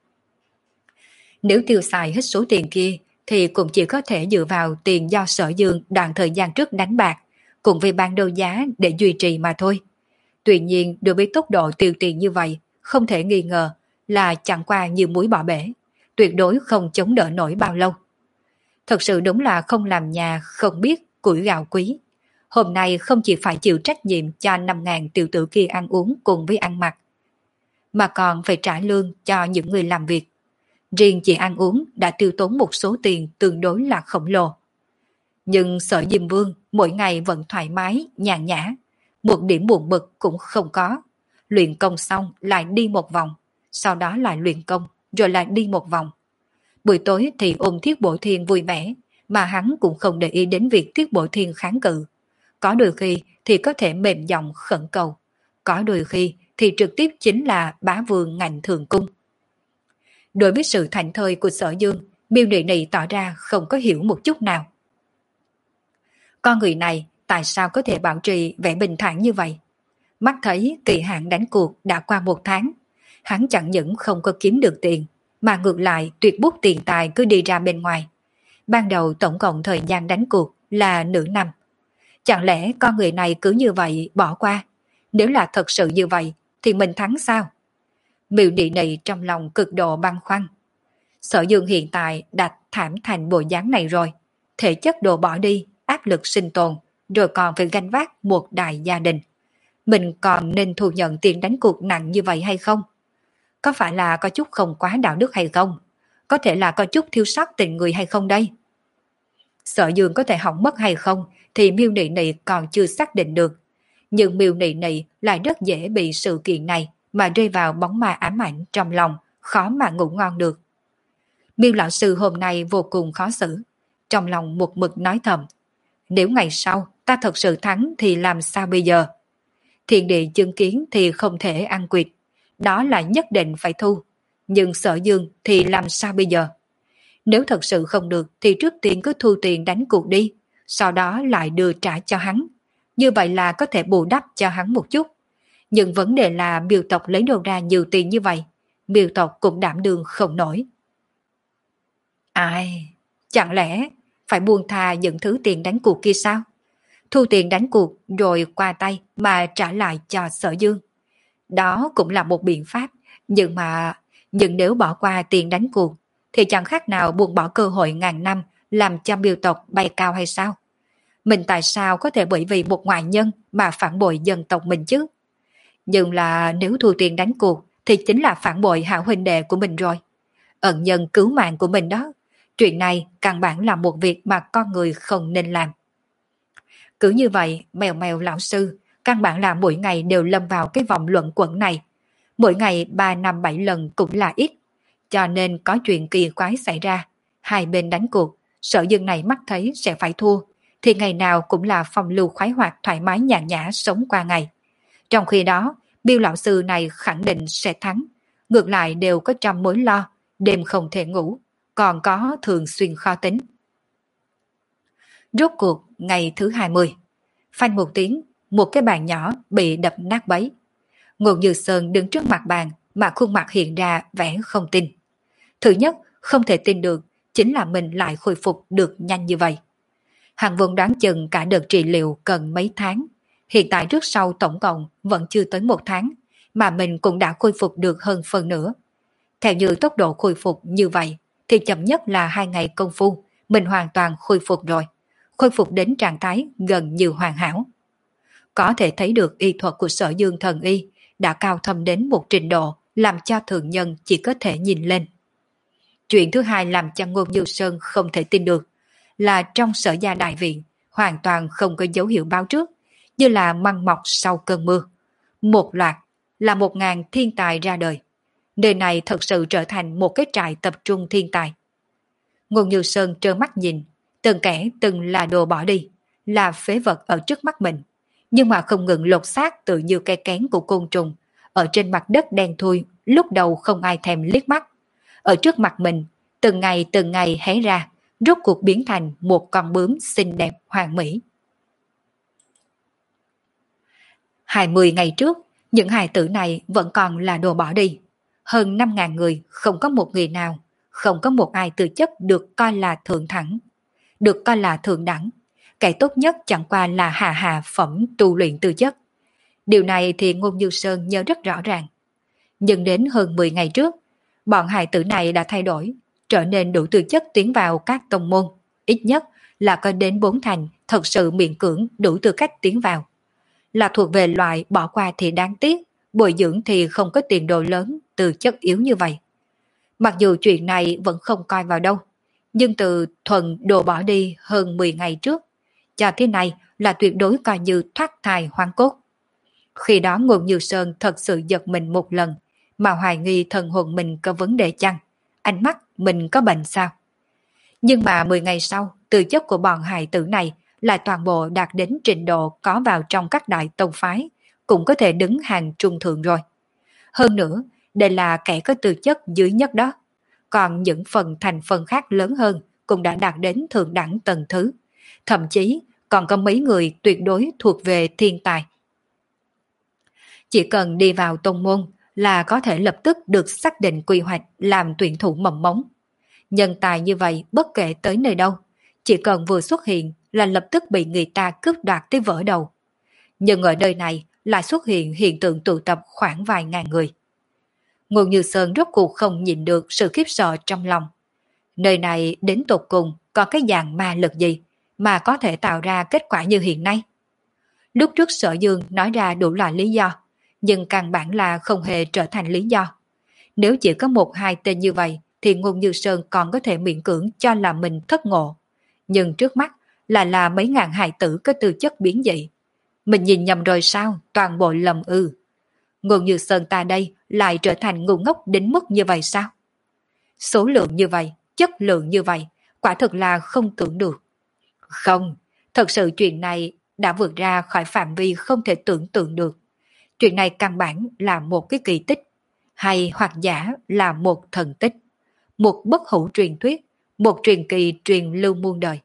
Nếu tiêu xài hết số tiền kia, thì cũng chỉ có thể dựa vào tiền do Sở Dương đoạn thời gian trước đánh bạc, cùng với bán đấu giá để duy trì mà thôi. Tuy nhiên, đối với tốc độ tiêu tiền như vậy, không thể nghi ngờ là chẳng qua như muối bỏ bể, tuyệt đối không chống đỡ nổi bao lâu. Thật sự đúng là không làm nhà không biết củi gạo quý. Hôm nay không chỉ phải chịu trách nhiệm cho năm ngàn tiểu tử kia ăn uống cùng với ăn mặc, mà còn phải trả lương cho những người làm việc. Riêng chỉ ăn uống đã tiêu tốn một số tiền tương đối là khổng lồ. Nhưng Sở Diêm Vương mỗi ngày vẫn thoải mái, nhàn nhã, một điểm buồn bực cũng không có. Luyện công xong lại đi một vòng, sau đó lại luyện công, rồi lại đi một vòng. Buổi tối thì ôm Thiết Bổ Thiên vui vẻ, mà hắn cũng không để ý đến việc Thiết Bổ Thiên kháng cự. Có đôi khi thì có thể mềm giọng khẩn cầu, có đôi khi thì trực tiếp chính là bá vương ngạnh thường cung. Đối với sự thảnh thơi của Sở Dương, Miêu Nị Nị tỏ ra không có hiểu một chút nào. Con người này tại sao có thể bảo trì vẻ bình thản như vậy? Mắt thấy kỳ hạn đánh cuộc đã qua một tháng, hắn chẳng những không có kiếm được tiền, mà ngược lại tuyệt bút tiền tài cứ đi ra bên ngoài. Ban đầu tổng cộng thời gian đánh cuộc là nửa năm. Chẳng lẽ con người này cứ như vậy bỏ qua? Nếu là thật sự như vậy thì mình thắng sao? Miêu Nị Nị trong lòng cực độ băn khoăn. Sở Dương hiện tại đã thảm thành bộ dáng này rồi, thể chất đồ bỏ đi, áp lực sinh tồn, rồi còn phải gánh vác một đại gia đình. Mình còn nên thu nhận tiền đánh cuộc nặng như vậy hay không? Có phải là có chút không quá đạo đức hay không? Có thể là có chút thiếu sót tình người hay không đây? Sở Dương có thể hỏng mất hay không thì Miêu Nị Nị còn chưa xác định được. Nhưng Miêu Nị Nị lại rất dễ bị sự kiện này mà rơi vào bóng ma ám ảnh trong lòng, khó mà ngủ ngon được. Miêu lão sư hôm nay vô cùng khó xử, trong lòng một mực nói thầm. Nếu ngày sau ta thật sự thắng thì làm sao bây giờ? Thiên địa chứng kiến thì không thể ăn quỵt, đó là nhất định phải thu. Nhưng Sở Dương thì làm sao bây giờ? Nếu thật sự không được thì trước tiên cứ thu tiền đánh cuộc đi, sau đó lại đưa trả cho hắn. Như vậy là có thể bù đắp cho hắn một chút. Nhưng vấn đề là Miêu tộc lấy đâu ra nhiều tiền như vậy, Miêu tộc cũng đảm đương không nổi. Ai, chẳng lẽ phải buông tha những thứ tiền đánh cuộc kia sao? thu tiền đánh cuộc rồi qua tay mà trả lại cho Sở Dương. Đó cũng là một biện pháp, nhưng mà nhưng nếu bỏ qua tiền đánh cuộc thì chẳng khác nào buông bỏ cơ hội ngàn năm làm cho Miêu tộc bay cao hay sao? Mình tại sao có thể bởi vì một ngoại nhân mà phản bội dân tộc mình chứ? Nhưng là nếu thu tiền đánh cuộc thì chính là phản bội hảo huynh đệ của mình rồi. Ẩn nhân cứu mạng của mình đó. Chuyện này căn bản là một việc mà con người không nên làm. Cứ như vậy, mèo mèo lão sư, căn bản là mỗi ngày đều lâm vào cái vòng luẩn quẩn này. Mỗi ngày ba năm bảy lần cũng là ít. Cho nên có chuyện kỳ quái xảy ra. Hai bên đánh cuộc, Sở Dương này mắt thấy sẽ phải thua, thì ngày nào cũng là phong lưu khoái hoạt thoải mái nhàn nhã sống qua ngày. Trong khi đó, Bill lão sư này khẳng định sẽ thắng. Ngược lại đều có trăm mối lo, đêm không thể ngủ, còn có thường xuyên khó tính. Rốt cuộc, ngày thứ hai mươi. Phanh một tiếng, một cái bàn nhỏ bị đập nát bấy. Ngô Như Sơn đứng trước mặt bàn mà khuôn mặt hiện ra vẻ không tin. Thứ nhất, không thể tin được chính là mình lại khôi phục được nhanh như vậy. Hàng vốn đoán chừng cả đợt trị liệu cần mấy tháng. Hiện tại trước sau tổng cộng vẫn chưa tới một tháng, mà mình cũng đã khôi phục được hơn phần nữa. Theo như tốc độ khôi phục như vậy, thì chậm nhất là hai ngày công phu, mình hoàn toàn khôi phục rồi. Khôi phục đến trạng thái gần như hoàn hảo. Có thể thấy được y thuật của Sở Dương thần y đã cao thâm đến một trình độ làm cho thường nhân chỉ có thể nhìn lên. Chuyện thứ hai làm cho Ngô Như Sơn không thể tin được là trong Sở gia đại viện hoàn toàn không có dấu hiệu báo trước, như là măng mọc sau cơn mưa. Một loạt là một ngàn thiên tài ra đời. Nơi này thật sự trở thành một cái trại tập trung thiên tài. Ngô Như Sơn trơ mắt nhìn, từng kẻ từng là đồ bỏ đi, là phế vật ở trước mắt mình, nhưng mà không ngừng lột xác tự như cây kén của côn trùng, ở trên mặt đất đen thui, lúc đầu không ai thèm liếc mắt. Ở trước mặt mình, từng ngày từng ngày hé ra, rốt cuộc biến thành một con bướm xinh đẹp hoàn mỹ. Hai mươi ngày trước, những hài tử này vẫn còn là đồ bỏ đi. Hơn năm ngàn người, không có một người nào, không có một ai tư chất được coi là thượng thẳng, được coi là thượng đẳng. Cái tốt nhất chẳng qua là hạ hạ phẩm tu luyện tư chất. Điều này thì Ngô Như Sơn nhớ rất rõ ràng. Nhưng đến hơn mười ngày trước, bọn hài tử này đã thay đổi, trở nên đủ tư chất tiến vào các tông môn. Ít nhất là có đến bốn thành thật sự miễn cưỡng đủ tư cách tiến vào. Là thuộc về loại bỏ qua thì đáng tiếc, bồi dưỡng thì không có tiền đồ lớn, tư chất yếu như vậy. Mặc dù chuyện này vẫn không coi vào đâu, nhưng từ thuần đồ bỏ đi hơn mười ngày trước, cho thế này là tuyệt đối coi như thoát thai hoang cốt. Khi đó Ngô Như Sơn thật sự giật mình một lần, mà hoài nghi thần hồn mình có vấn đề chăng, ánh mắt mình có bệnh sao. Nhưng mà mười ngày sau, tư chất của bọn hài tử này lại toàn bộ đạt đến trình độ có vào trong các đại tông phái, cũng có thể đứng hàng trung thượng rồi. Hơn nữa, đây là kẻ có tư chất dưới nhất đó. Còn những phần thành phần khác lớn hơn cũng đã đạt đến thượng đẳng tầng thứ. Thậm chí còn có mấy người tuyệt đối thuộc về thiên tài. Chỉ cần đi vào tông môn là có thể lập tức được xác định quy hoạch làm tuyển thủ mầm mống. Nhân tài như vậy bất kể tới nơi đâu, chỉ cần vừa xuất hiện là lập tức bị người ta cướp đoạt tới vỡ đầu. Nhưng ở nơi này lại xuất hiện hiện tượng tụ tập khoảng vài ngàn người. Ngô Như Sơn rốt cuộc không nhìn được sự khiếp sợ trong lòng. Nơi này đến tột cùng có cái dạng ma lực gì mà có thể tạo ra kết quả như hiện nay? Lúc trước Sở Dương nói ra đủ loại lý do, nhưng căn bản là không hề trở thành lý do. Nếu chỉ có một hai tên như vậy thì Ngô Như Sơn còn có thể miễn cưỡng cho là mình thất ngộ. Nhưng trước mắt là là mấy ngàn hài tử có tư chất biến dị. Mình nhìn nhầm rồi sao? Toàn bộ lầm ư? Ngô Như Sơn ta đây lại trở thành ngu ngốc đến mức như vậy sao? Số lượng như vậy, chất lượng như vậy, quả thực là không tưởng được. Không, thật sự chuyện này đã vượt ra khỏi phạm vi không thể tưởng tượng được. Chuyện này căn bản là một cái kỳ tích, hay hoặc giả là một thần tích, một bất hủ truyền thuyết, một truyền kỳ truyền lưu muôn đời.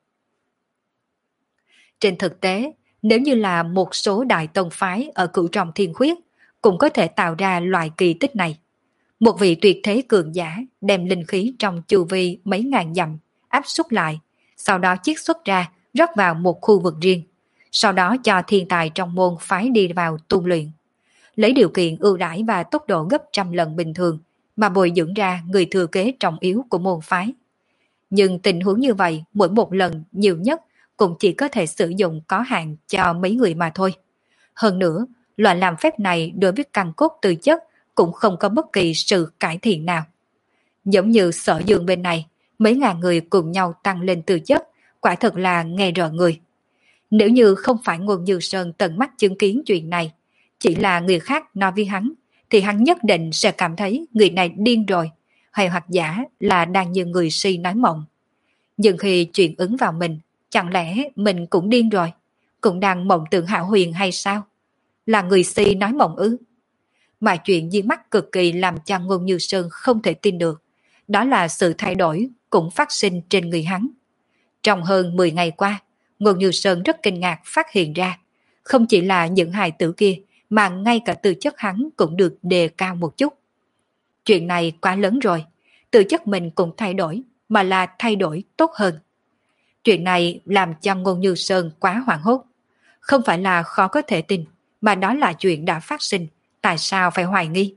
Trên thực tế, nếu như là một số đại tông phái ở cửu trọng thiên khuyết cũng có thể tạo ra loại kỳ tích này. Một vị tuyệt thế cường giả đem linh khí trong chu vi mấy ngàn dặm áp suất lại, sau đó chiết xuất ra rót vào một khu vực riêng. sau đó cho thiên tài trong môn phái đi vào tu luyện. Lấy điều kiện ưu đãi và tốc độ gấp trăm lần bình thường mà bồi dưỡng ra người thừa kế trọng yếu của môn phái. Nhưng tình huống như vậy mỗi một lần nhiều nhất cũng chỉ có thể sử dụng có hạn cho mấy người mà thôi. Hơn nữa, loại làm phép này đối với căn cốt tư chất cũng không có bất kỳ sự cải thiện nào. Giống như Sở Dương bên này, mấy ngàn người cùng nhau tăng lên tư chất, quả thật là nghe rợn người. Nếu như không phải Ngôn Như Sơn tận mắt chứng kiến chuyện này, chỉ là người khác nói với hắn, thì hắn nhất định sẽ cảm thấy người này điên rồi, hay hoặc giả là đang như người si nói mộng. Nhưng khi chuyện ứng vào mình, chẳng lẽ mình cũng điên rồi, cũng đang mộng tưởng hão huyền hay sao? Là người si nói mộng ư? Mà chuyện di mắt cực kỳ làm cho Ngôn Như Sơn không thể tin được, đó là sự thay đổi cũng phát sinh trên người hắn. Trong hơn mười ngày qua, Ngôn Như Sơn rất kinh ngạc phát hiện ra, không chỉ là những hài tử kia, mà ngay cả tư chất hắn cũng được đề cao một chút. Chuyện này quá lớn rồi, tư chất mình cũng thay đổi, mà là thay đổi tốt hơn. Chuyện này làm cho Ngôn Như Sơn quá hoảng hốt. Không phải là khó có thể tin, mà đó là chuyện đã phát sinh, tại sao phải hoài nghi?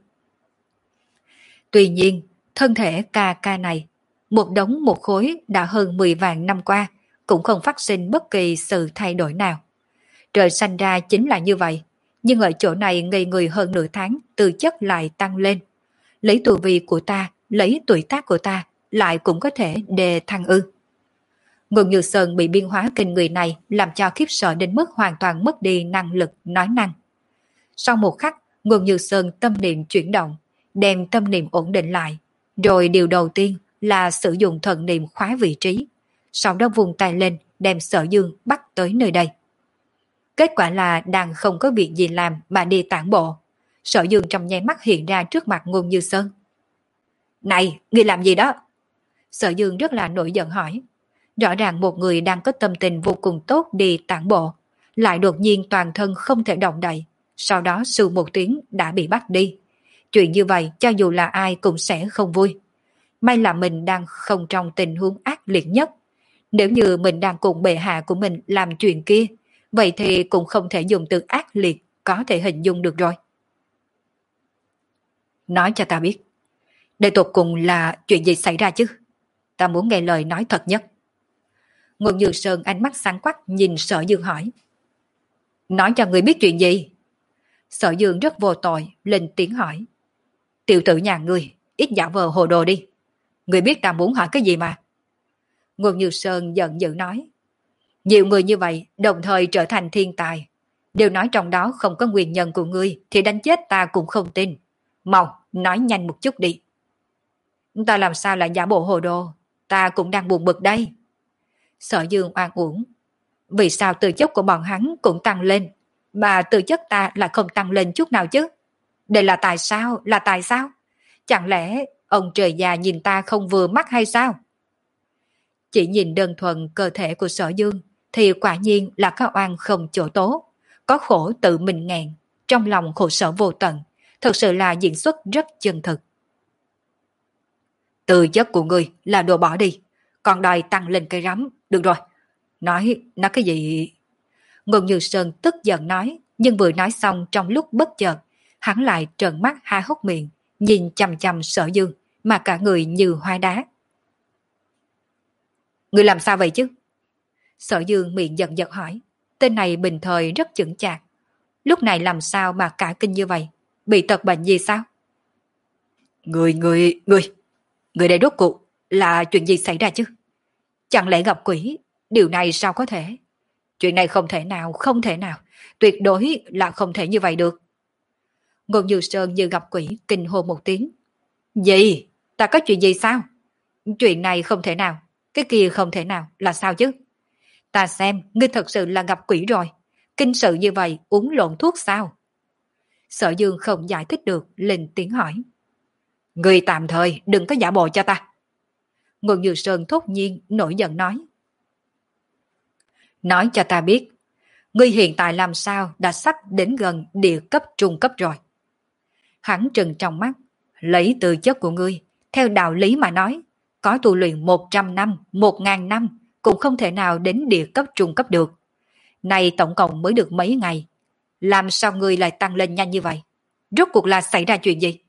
Tuy nhiên, thân thể ca ca này, một đống một khối đã hơn mười vạn năm qua, cũng không phát sinh bất kỳ sự thay đổi nào. Trời sanh ra chính là như vậy, nhưng ở chỗ này ngây người hơn nửa tháng, tư chất lại tăng lên. Lấy tu vi của ta, lấy tuổi tác của ta, lại cũng có thể đề thăng ư. Ngôn Như Sơn bị biến hóa kinh người này làm cho khiếp sợ đến mức hoàn toàn mất đi năng lực nói năng. Sau một khắc, Ngôn Như Sơn tâm niệm chuyển động, đem tâm niệm ổn định lại, rồi điều đầu tiên là sử dụng thần niệm khóa vị trí, sau đó vùng tay lên đem Sở Dương bắt tới nơi đây. Kết quả là đang không có việc gì làm mà đi tản bộ. Sở Dương trong nháy mắt hiện ra trước mặt Ngôn Như Sơn. Này, ngươi làm gì đó? Sở Dương rất là nổi giận hỏi. Rõ ràng một người đang có tâm tình vô cùng tốt đi tản bộ, lại đột nhiên toàn thân không thể động đậy, sau đó sư một tiếng đã bị bắt đi. Chuyện như vậy cho dù là ai cũng sẽ không vui. May là mình đang không trong tình huống ác liệt nhất. Nếu như mình đang cùng bệ hạ của mình làm chuyện kia, vậy thì cũng không thể dùng từ ác liệt có thể hình dung được rồi. Nói cho ta biết, để tột cùng là chuyện gì xảy ra chứ? Ta muốn nghe lời nói thật nhất. Ngôn Như Sơn ánh mắt sáng quắc nhìn Sở Dương hỏi. Nói cho người biết chuyện gì? Sở Dương rất vô tội, lên tiếng hỏi. Tiểu tử nhà ngươi, ít giả vờ hồ đồ đi. Người biết ta muốn hỏi cái gì mà? Ngôn Như Sơn giận dữ nói. Nhiều người như vậy đồng thời trở thành thiên tài, đều nói trong đó không có nguyên nhân của ngươi thì đánh chết ta cũng không tin. Mau, nói nhanh một chút đi. Ta làm sao lại giả bộ hồ đồ? Ta cũng đang buồn bực đây. Sở Dương oan uổng. Vì sao tư chất của bọn hắn cũng tăng lên, mà tư chất ta lại không tăng lên chút nào chứ? Đây là tại sao? Là tại sao? Chẳng lẽ ông trời già nhìn ta không vừa mắt hay sao? Chỉ nhìn đơn thuần cơ thể của Sở Dương thì quả nhiên là có oan không chỗ tố, có khổ tự mình nghẹn, trong lòng khổ sở vô tận, thật sự là diễn xuất rất chân thực. Tư chất của ngươi là đồ bỏ đi, còn đòi tăng lên cây rắm, được rồi. Nói, nói cái gì? Ngôn Như Sơn tức giận nói, nhưng vừa nói xong trong lúc bất chợt, hắn lại trợn mắt há hốc miệng, nhìn chằm chằm Sở Dương, mà cả người như hóa đá. Ngươi làm sao vậy chứ? Sở Dương miệng giật giật hỏi, tên này bình thời rất chững chạc, lúc này làm sao mà cả kinh như vậy, bị tật bệnh gì sao? Người, người, người, người đây rốt cuộc là chuyện gì xảy ra chứ? Chẳng lẽ gặp quỷ? Điều này sao có thể? Chuyện này không thể nào, không thể nào, tuyệt đối là không thể như vậy được. Ngôn Như Sơn như gặp quỷ, kinh hô một tiếng. Gì? Ta có chuyện gì sao? Chuyện này không thể nào, cái kia không thể nào, là sao chứ? Ta xem, ngươi thật sự là gặp quỷ rồi. Kinh sự như vậy, uống lộn thuốc sao? Sở Dương không giải thích được, lên tiếng hỏi. Ngươi tạm thời đừng có giả bộ cho ta. Ngôn Như Sơn thốt nhiên nổi giận nói. Nói cho ta biết, ngươi hiện tại làm sao đã sắp đến gần địa cấp trung cấp rồi. Hắn trừng trong mắt, lấy tư chất của ngươi, theo đạo lý mà nói, có tu luyện một trăm năm, một ngàn năm, cũng không thể nào đến địa cấp trung cấp được. Này tổng cộng mới được mấy ngày, làm sao ngươi lại tăng lên nhanh như vậy? Rốt cuộc là xảy ra chuyện gì?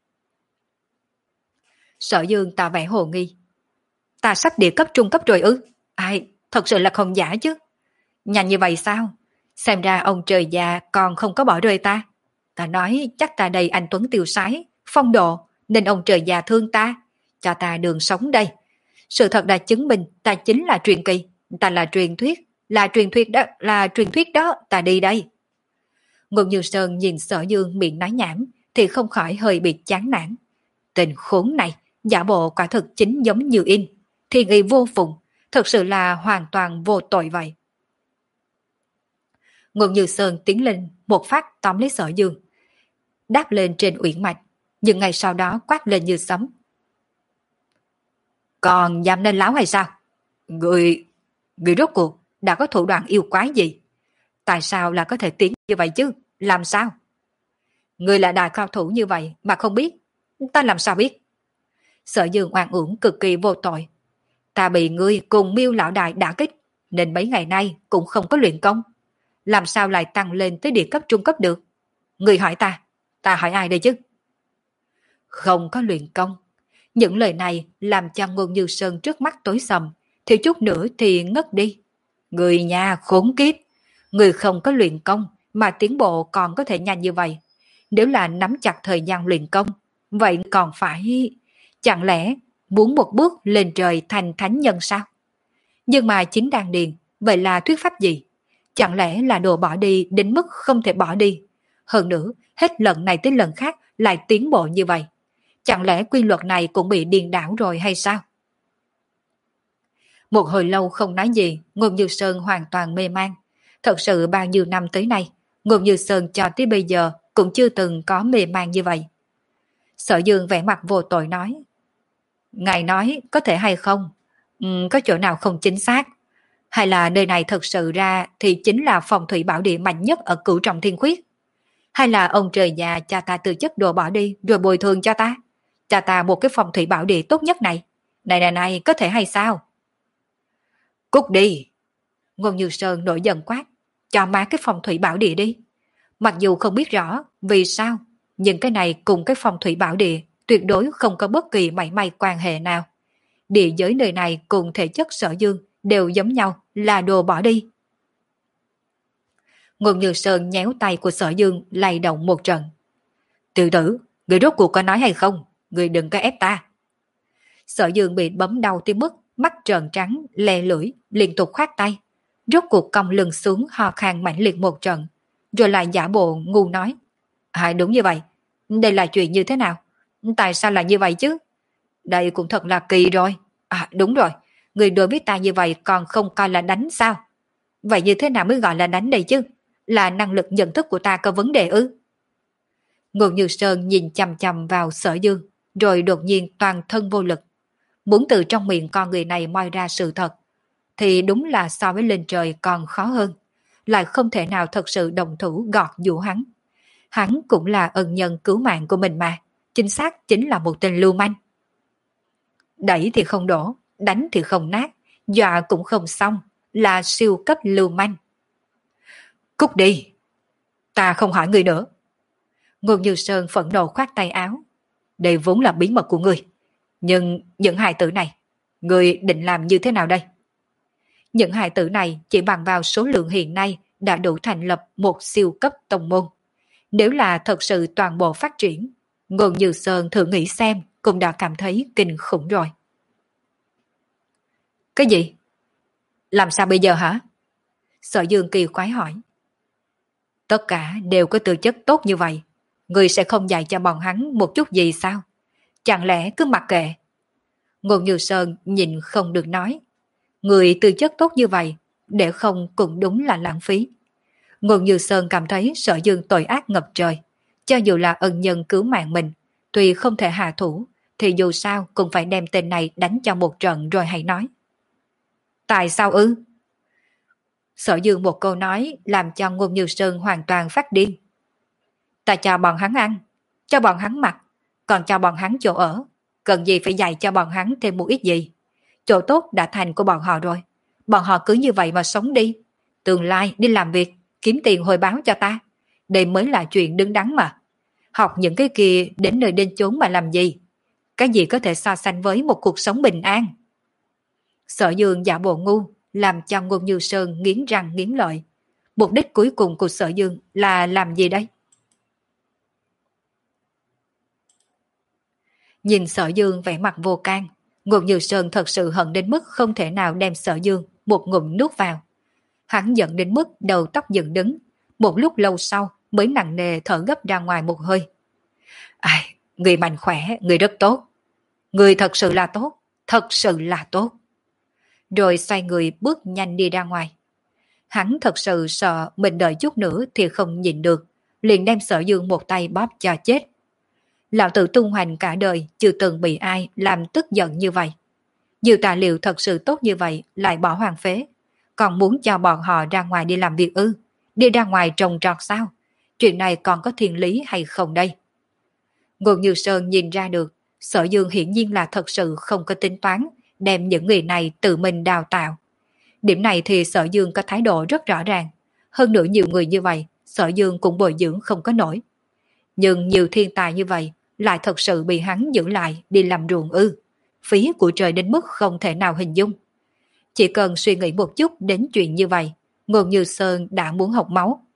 Sở Dương tỏ vẻ hồ nghi. Ta sắp địa cấp trung cấp rồi ư? Ai, thật sự là không giả chứ. Nhanh như vậy sao? Xem ra ông trời già còn không có bỏ rơi ta. Ta nói chắc ta đây anh Tuấn tiêu sái, phong độ, nên ông trời già thương ta, cho ta đường sống đây. Sự thật đã chứng minh ta chính là truyền kỳ, ta là truyền thuyết, là truyền thuyết đó, là truyền thuyết đó, ta đi đây. Ngôn Như Sơn nhìn Sở Dương miệng nói nhảm thì không khỏi hơi bị chán nản. Tình khốn này, giả bộ quả thực chính giống như in, thì nghi vô phùng, thật sự là hoàn toàn vô tội vậy. Ngôn Như Sơn tiến lên một phát tóm lấy Sở Dương, đáp lên trên uyển mạch, nhưng ngay sau đó quát lên như sấm. Còn dám nên láo hay sao? Người, người rốt cuộc đã có thủ đoạn yêu quái gì? Tại sao là có thể tiến như vậy chứ? Làm sao? Người là đại cao thủ như vậy mà không biết, ta làm sao biết? Sở Dương oan uổng cực kỳ vô tội. Ta bị ngươi cùng Miêu lão đại đả kích, nên mấy ngày nay cũng không có luyện công. Làm sao lại tăng lên tới địa cấp trung cấp được? Ngươi hỏi ta, ta hỏi ai đây chứ? Không có luyện công. Những lời này làm cho Ngôn Như Sơn trước mắt tối sầm, thiếu chút nữa thì ngất đi. Người nhà khốn kiếp, người không có luyện công mà tiến bộ còn có thể nhanh như vậy. Nếu là nắm chặt thời gian luyện công, vậy còn phải... Chẳng lẽ muốn một bước lên trời thành thánh nhân sao? Nhưng mà chính đan điền, vậy là thuyết pháp gì? Chẳng lẽ là đồ bỏ đi đến mức không thể bỏ đi? Hơn nữa, hết lần này tới lần khác lại tiến bộ như vậy. Chẳng lẽ quy luật này cũng bị điên đảo rồi hay sao? Một hồi lâu không nói gì, Ngôn Như Sơn hoàn toàn mê man. Thật sự bao nhiêu năm tới nay, Ngôn Như Sơn cho tới bây giờ cũng chưa từng có mê man như vậy. Sở Dương vẻ mặt vô tội nói. Ngài nói có thể hay không? Ừ, có chỗ nào không chính xác? Hay là nơi này thật sự ra thì chính là phong thủy bảo địa mạnh nhất ở Cửu Trọng Thiên Khuyết? Hay là ông trời già cha ta từ chất đồ bỏ đi rồi bồi thường cho ta? Cha ta một cái phong thủy bảo địa tốt nhất này. Này này này, có thể hay sao? Cút đi! Ngôn Như Sơn nổi giận quát. Cho má cái phong thủy bảo địa đi. Mặc dù không biết rõ vì sao, nhưng cái này cùng cái phong thủy bảo địa tuyệt đối không có bất kỳ mảy may quan hệ nào. Địa giới nơi này cùng thể chất Sở Dương đều giống nhau, là đồ bỏ đi. Ngôn Như Sơn nhéo tay của Sở Dương lay động một trận. Tiểu tử, người rốt cuộc có nói hay không? Người đừng có ép ta. Sở Dương bị bấm đau tới mức mắt trợn trắng, lè lưỡi, liên tục khoát tay. Rốt cuộc cong lưng xuống ho khan mãnh liệt một trận, rồi lại giả bộ ngu nói. À đúng như vậy, đây là chuyện như thế nào? Tại sao là như vậy chứ? Đây cũng thật là kỳ rồi. À đúng rồi, người đối với ta như vậy còn không coi là đánh sao? Vậy như thế nào mới gọi là đánh đây chứ? Là năng lực nhận thức của ta có vấn đề ư? Ngôn Như Sơn nhìn chằm chằm vào Sở Dương, rồi đột nhiên toàn thân vô lực. Muốn từ trong miệng con người này moi ra sự thật, thì đúng là so với lên trời còn khó hơn. Lại không thể nào thật sự đồng thủ gọt giũ hắn. Hắn cũng là ân nhân cứu mạng của mình mà. Chính xác chính là một tên lưu manh. Đẩy thì không đổ, đánh thì không nát, dọa cũng không xong, là siêu cấp lưu manh. Cút đi! Ta không hỏi người nữa. Ngôn Như Sơn phẫn nộ khoát tay áo. Đây vốn là bí mật của ngươi. Nhưng những hài tử này, ngươi định làm như thế nào đây? Những hài tử này chỉ bằng vào số lượng hiện nay đã đủ thành lập một siêu cấp tông môn. Nếu là thật sự toàn bộ phát triển, Ngôn Như Sơn thử nghĩ xem cũng đã cảm thấy kinh khủng rồi. Cái gì? Làm sao bây giờ hả? Sở Dương kỳ quái hỏi. Tất cả đều có tư chất tốt như vậy, ngươi sẽ không dạy cho bọn hắn một chút gì sao? Chẳng lẽ cứ mặc kệ? Ngôn Như Sơn nhìn không được nói. Người tư chất tốt như vậy, để không cũng đúng là lãng phí. Ngôn Như Sơn cảm thấy Sở Dương tội ác ngập trời. Cho dù là ân nhân cứu mạng mình, tuy không thể hạ thủ, thì dù sao cũng phải đem tên này đánh cho một trận rồi hãy nói. Tại sao ư? Sở Dương một câu nói làm cho Ngôn Như Sơn hoàn toàn phát điên. Ta cho bọn hắn ăn, cho bọn hắn mặc, còn cho bọn hắn chỗ ở. Cần gì phải dạy cho bọn hắn thêm một ít gì? Chỗ tốt đã thành của bọn họ rồi. Bọn họ cứ như vậy mà sống đi. Tương lai đi làm việc, kiếm tiền hồi báo cho ta. Đây mới là chuyện đứng đắn mà. Học những cái kia đến nơi đến chốn mà làm gì? Cái gì có thể so sánh với một cuộc sống bình an? Sở Dương giả bộ ngu, làm cho Ngôn Như Sơn nghiến răng nghiến lợi. Mục đích cuối cùng của Sở Dương là làm gì đây? Nhìn Sở Dương vẻ mặt vô can, Ngôn Như Sơn thật sự hận đến mức không thể nào đem Sở Dương một ngụm nuốt vào. Hắn giận đến mức đầu tóc dựng đứng, một lúc lâu sau mới nặng nề thở gấp ra ngoài một hơi. Ai, người mạnh khỏe, người rất tốt. Người thật sự là tốt, thật sự là tốt. Rồi xoay người bước nhanh đi ra ngoài. Hắn thật sự sợ mình đợi chút nữa thì không nhịn được, liền đem Sở Dương một tay bóp cho chết. Lão tử tung hoành cả đời chưa từng bị ai làm tức giận như vậy. Nhiều tài liệu thật sự tốt như vậy lại bỏ hoang phế, còn muốn cho bọn họ ra ngoài đi làm việc ư? Đi ra ngoài trồng trọt sao? Chuyện này còn có thiên lý hay không đây? Ngôn Như Sơn nhìn ra được, Sở Dương hiển nhiên là thật sự không có tính toán đem những người này tự mình đào tạo. Điểm này thì Sở Dương có thái độ rất rõ ràng. Hơn nữa nhiều người như vậy, Sở Dương cũng bồi dưỡng không có nổi. Nhưng nhiều thiên tài như vậy lại thật sự bị hắn giữ lại đi làm ruộng ư? Phí của trời đến mức không thể nào hình dung. Chỉ cần suy nghĩ một chút đến chuyện như vậy, Ngôn Như Sơn đã muốn học máu.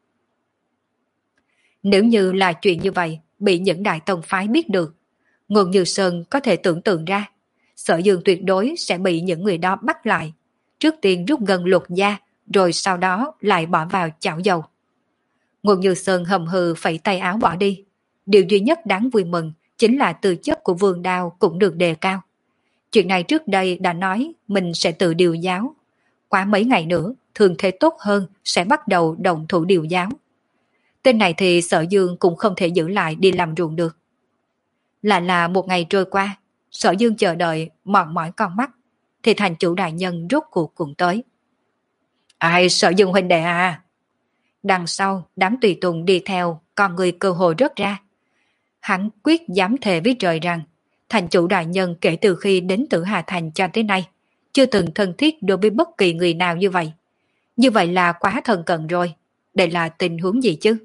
Nếu như là chuyện như vậy bị những đại tông phái biết được, Ngôn Như Sơn có thể tưởng tượng ra, Sở Dương tuyệt đối sẽ bị những người đó bắt lại. Trước tiên rút gần luật da, rồi sau đó lại bỏ vào chảo dầu. Ngôn Như Sơn hầm hừ phẩy tay áo bỏ đi. Điều duy nhất đáng vui mừng chính là tư chất của Vương Đao cũng được đề cao. Chuyện này trước đây đã nói mình sẽ tự điều giáo. Qua mấy ngày nữa, thường thế tốt hơn sẽ bắt đầu động thủ điều giáo. Tên này thì Sở Dương cũng không thể giữ lại đi làm ruộng được. Lại là một ngày trôi qua, Sở Dương chờ đợi mòn mỏi con mắt, thì thành chủ đại nhân rốt cuộc cũng tới. Ai, Sở Dương huynh đệ à? Đằng sau, đám tùy tùng đi theo, con người cơ hồ rớt ra. Hắn quyết dám thề với trời rằng, thành chủ đại nhân kể từ khi đến Tử Hà Thành cho tới nay, chưa từng thân thiết đối với bất kỳ người nào như vậy. Như vậy là quá thân cận rồi. Đây là tình huống gì chứ?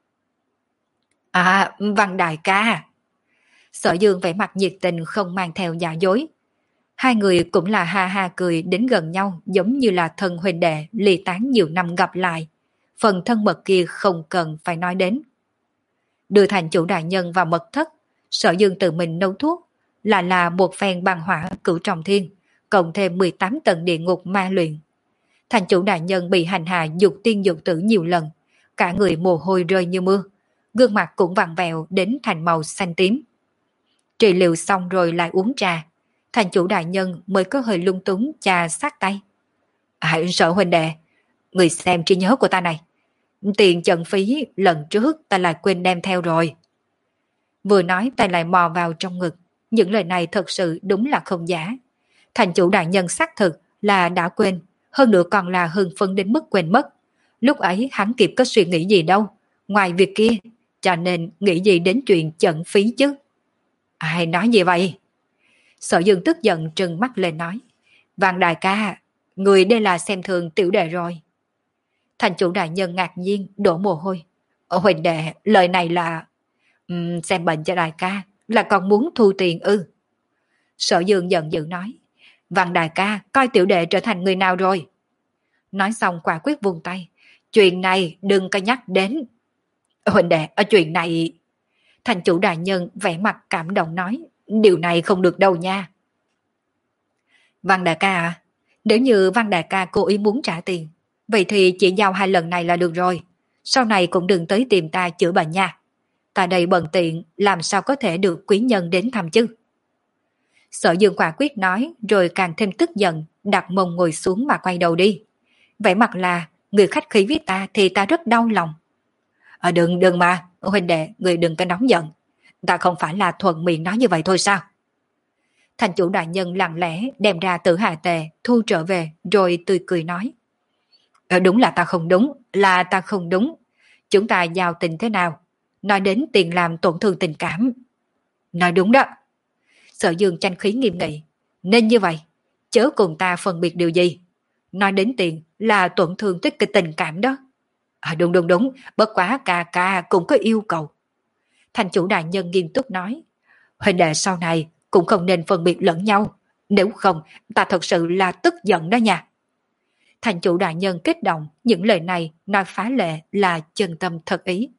À, Văn đại ca. Sở Dương vẻ mặt nhiệt tình không mang theo giả dối. Hai người cũng là ha ha cười đến gần nhau, giống như là thân huynh đệ ly tán nhiều năm gặp lại. Phần thân mật kia không cần phải nói đến. Đưa thành chủ đại nhân vào mật thất, Sở Dương tự mình nấu thuốc, là là một phen băng hỏa cửu trọng thiên, cộng thêm mười tám tầng địa ngục ma luyện. Thành chủ đại nhân bị hành hạ dục tiên dục tử nhiều lần, cả người mồ hôi rơi như mưa, gương mặt cũng vặn vẹo đến thành màu xanh tím. Trị liệu xong rồi lại uống trà, thành chủ đại nhân mới có hơi lung túng chà sát tay. À, Sở huynh đệ, người xem trí nhớ của ta này, tiền trận phí lần trước ta lại quên đem theo rồi. Vừa nói tay lại mò vào trong ngực, những lời này thật sự đúng là không giả. Thành chủ đại nhân xác thực là đã quên, hơn nữa còn là hưng phấn đến mức quên mất. Lúc ấy hắn kịp có suy nghĩ gì đâu, ngoài việc kia, cho nên nghĩ gì đến chuyện trận phí chứ. Ai nói gì vậy? Sở Dương tức giận trừng mắt lên nói. Vạn đại ca, người đây là xem thường tiểu đệ rồi. Thành chủ đại nhân ngạc nhiên đổ mồ hôi. Ở huỳnh đệ, lời này là... Um, xem bệnh cho đại ca, là còn muốn thu tiền ư? Sở Dương giận dữ nói. Vạn đại ca, coi tiểu đệ trở thành người nào rồi? Nói xong quả quyết vung tay. Chuyện này đừng có nhắc đến. Huỳnh đệ, ở chuyện này... Thành chủ đại nhân vẻ mặt cảm động nói. Điều này không được đâu nha. Văn đại ca à, nếu như Văn đại ca cố ý muốn trả tiền, vậy thì chỉ giao hai lần này là được rồi. Sau này cũng đừng tới tìm ta chữa bệnh nha. Ta đây bận tiện, làm sao có thể được quý nhân đến thăm chứ? Sở Dương quả quyết nói, rồi càng thêm tức giận, đặt mông ngồi xuống mà quay đầu đi. Vẻ mặt là, người khách khí với ta thì ta rất đau lòng. À, đừng, đừng mà, huynh đệ, người đừng có nóng giận. Ta không phải là thuận miệng nói như vậy thôi sao? Thành chủ đại nhân lặng lẽ đem ra Tử Hà Tề, thu trở về, rồi tươi cười nói. À, đúng là ta không đúng, là ta không đúng. Chúng ta giao tình thế nào? Nói đến tiền làm tổn thương tình cảm. Nói đúng đó. Sở Dương tranh khí nghiêm nghị. Nên như vậy, chớ cùng ta phân biệt điều gì. Nói đến tiền là tổn thương tới cái tình cảm đó. À đúng đúng đúng, bất quá ca ca cũng có yêu cầu. Thành chủ đại nhân nghiêm túc nói, huynh đệ sau này cũng không nên phân biệt lẫn nhau, nếu không ta thật sự là tức giận đó nha. Thành chủ đại nhân kích động, những lời này nói phá lệ là chân tâm thật ý.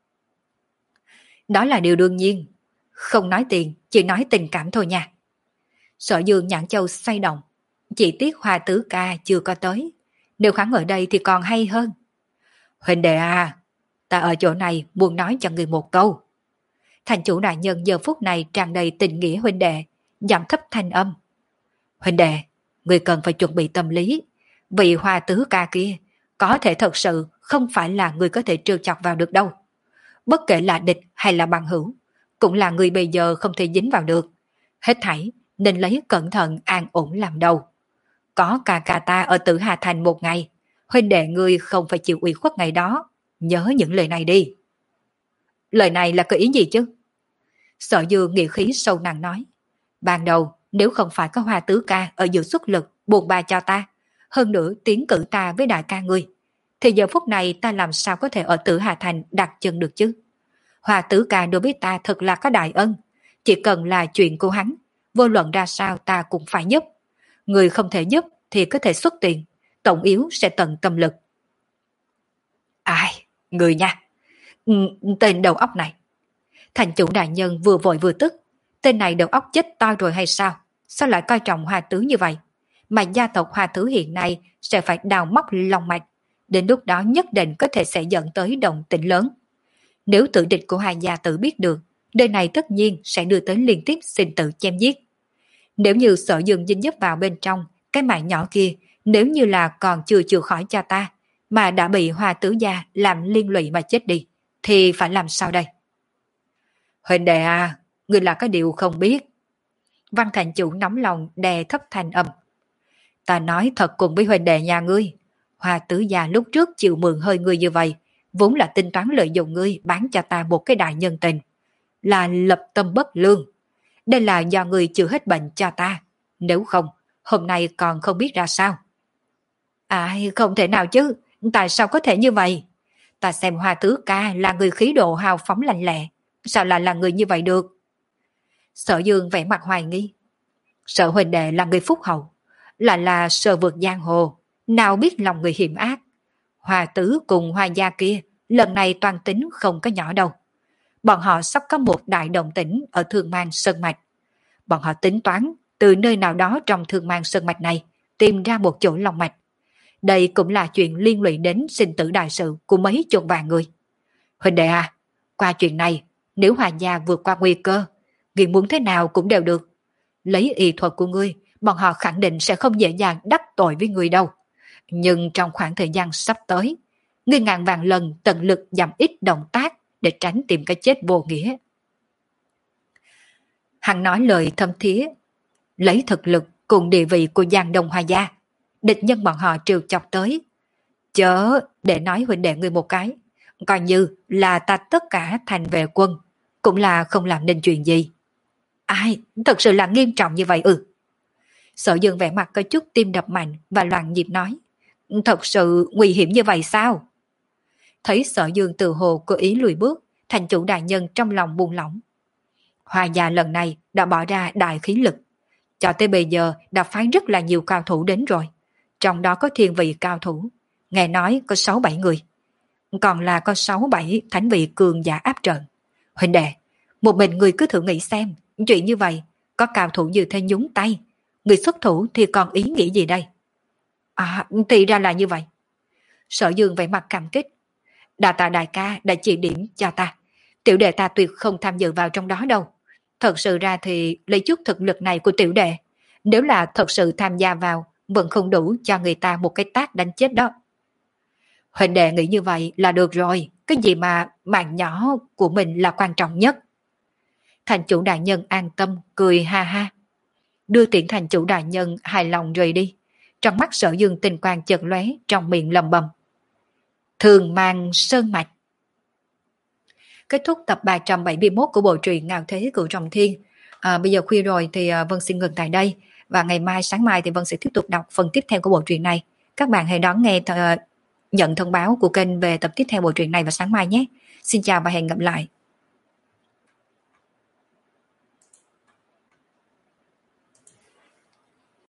Đó là điều đương nhiên, không nói tiền, chỉ nói tình cảm thôi nha. Sở Dương nhãn châu xoay động, chỉ tiếc Hoa Tứ ca chưa có tới, nếu hắn ở đây thì còn hay hơn. Huynh đệ à, ta ở chỗ này muốn nói cho người một câu. Thành chủ đại nhân giờ phút này tràn đầy tình nghĩa huynh đệ, giảm thấp thanh âm. Huynh đệ, người cần phải chuẩn bị tâm lý, vì Hoa Tứ ca kia có thể thật sự không phải là người có thể trêu chọc vào được đâu. Bất kể là địch hay là bằng hữu, cũng là người bây giờ không thể dính vào được. Hết thảy nên lấy cẩn thận an ổn làm đầu. Có ca ca ta ở Tử Hà Thành một ngày, huynh đệ ngươi không phải chịu ủy khuất ngày đó. Nhớ những lời này đi. Lời này là có ý gì chứ? Sở Dương nghĩa khí sâu nặng nói. Ban đầu nếu không phải có Hoa Tứ ca ở giữa xuất lực buồn bà cho ta, hơn nữa tiến cử ta với đại ca ngươi, thì giờ phút này ta làm sao có thể ở Tử Hà Thành đặt chân được chứ? Hoa Tứ ca đối với ta thật là có đại ân, chỉ cần là chuyện của hắn, vô luận ra sao ta cũng phải giúp. Người không thể giúp thì có thể xuất tiền, tổng yếu sẽ tận tâm lực. Ai, người nha, ừ, tên đầu óc này. Thành chủ đại nhân vừa vội vừa tức, tên này đầu óc chết to rồi hay sao? Sao lại coi trọng Hoa Tứ như vậy? Mà gia tộc Hoa Tứ hiện nay sẽ phải đào móc lòng mạch, đến lúc đó nhất định có thể sẽ dẫn tới động tĩnh lớn. Nếu tử địch của hai gia tử biết được, đời này tất nhiên sẽ đưa tới liên tiếp sinh tử chém giết. Nếu như Sở Dương dính dấp vào bên trong cái mạng nhỏ kia, nếu như là còn chưa chữa khỏi cho ta, mà đã bị Hoa Tứ gia làm liên lụy mà chết đi, thì phải làm sao đây? Huynh đệ à, người là cái điều không biết. Văn thành chủ nóng lòng đè thấp thanh âm. Ta nói thật cùng với huynh đệ nhà ngươi, Hoa Tứ gia lúc trước chịu mượn hơi ngươi như vậy, vốn là tính toán lợi dụng ngươi bán cho ta một cái đại nhân tình, là lập tâm bất lương. Đây là do ngươi chữa hết bệnh cho ta, nếu không, hôm nay còn không biết ra sao. À, không thể nào chứ, tại sao có thể như vậy? Ta xem Hoa Tứ ca là người khí độ hào phóng lạnh lẹ, sao lại là người như vậy được? Sở Dương vẻ mặt hoài nghi. Sở huynh đệ là người phúc hậu, lại là sờ vượt giang hồ, nào biết lòng người hiểm ác. Hoa Tứ cùng Hoa gia kia lần này toàn tính không có nhỏ đâu. Bọn họ sắp có một đại động tĩnh ở Thương Mang Sơn Mạch. Bọn họ tính toán từ nơi nào đó trong Thương Mang Sơn Mạch này tìm ra một chỗ lòng mạch. Đây cũng là chuyện liên lụy đến sinh tử đại sự của mấy chục vạn người. Huynh đệ à, qua chuyện này, nếu Hoa gia vượt qua nguy cơ, ngươi muốn thế nào cũng đều được. Lấy y thuật của ngươi, bọn họ khẳng định sẽ không dễ dàng đắc tội với ngươi đâu. Nhưng trong khoảng thời gian sắp tới, ngươi ngàn vạn lần tận lực giảm ít động tác để tránh tìm cái chết vô nghĩa. Hắn nói lời thâm thía, lấy thực lực cùng địa vị của Giang Đông Hoa gia, địch nhân bọn họ trêu chọc tới. Chớ để nói huynh đệ ngươi một cái, coi như là ta tất cả thành về quân, cũng là không làm nên chuyện gì. Ai, thật sự là nghiêm trọng như vậy ư? Sở Dương vẻ mặt có chút tim đập mạnh và loạn nhịp nói. Thật sự nguy hiểm như vậy sao? Thấy Sở Dương từ hồ cố ý lùi bước, thành chủ đại nhân trong lòng buông lỏng. Hoa gia lần này đã bỏ ra đại khí lực. Cho tới bây giờ đã phái rất là nhiều cao thủ đến rồi. Trong đó có thiên vị cao thủ. Nghe nói có sáu bảy người. Còn là có sáu bảy thánh vị cường giả áp trận. Huynh đệ, một mình người cứ thử nghĩ xem. Chuyện như vậy, có cao thủ như thế nhúng tay. Người xuất thủ thì còn ý nghĩ gì đây? À, thì ra là như vậy. Sở Dương vẻ mặt cảm kích. Đà tạ đại ca đã chỉ điểm cho ta. Tiểu đệ ta tuyệt không tham dự vào trong đó đâu. Thật sự ra thì lấy chút thực lực này của tiểu đệ, nếu là thật sự tham gia vào, vẫn không đủ cho người ta một cái tát đánh chết đó. Huynh đệ nghĩ như vậy là được rồi. Cái gì mà mạng nhỏ của mình là quan trọng nhất. Thành chủ đại nhân an tâm cười ha ha. Đưa tiễn thành chủ đại nhân hài lòng rời đi. Trong mắt Sở Dương tình quang chợt lóe, trong miệng lầm bầm. Thường Mang Sơn Mạch. Kết thúc tập ba trăm bảy mươi mốt của bộ truyện Ngạo Thế Cửu Trọng Thiên. À, bây giờ khuya rồi thì Vân xin ngừng tại đây. Và ngày mai, sáng mai thì Vân sẽ tiếp tục đọc phần tiếp theo của bộ truyện này. Các bạn hãy đón nghe th- nhận thông báo của kênh về tập tiếp theo bộ truyện này vào sáng mai nhé. Xin chào và hẹn gặp lại.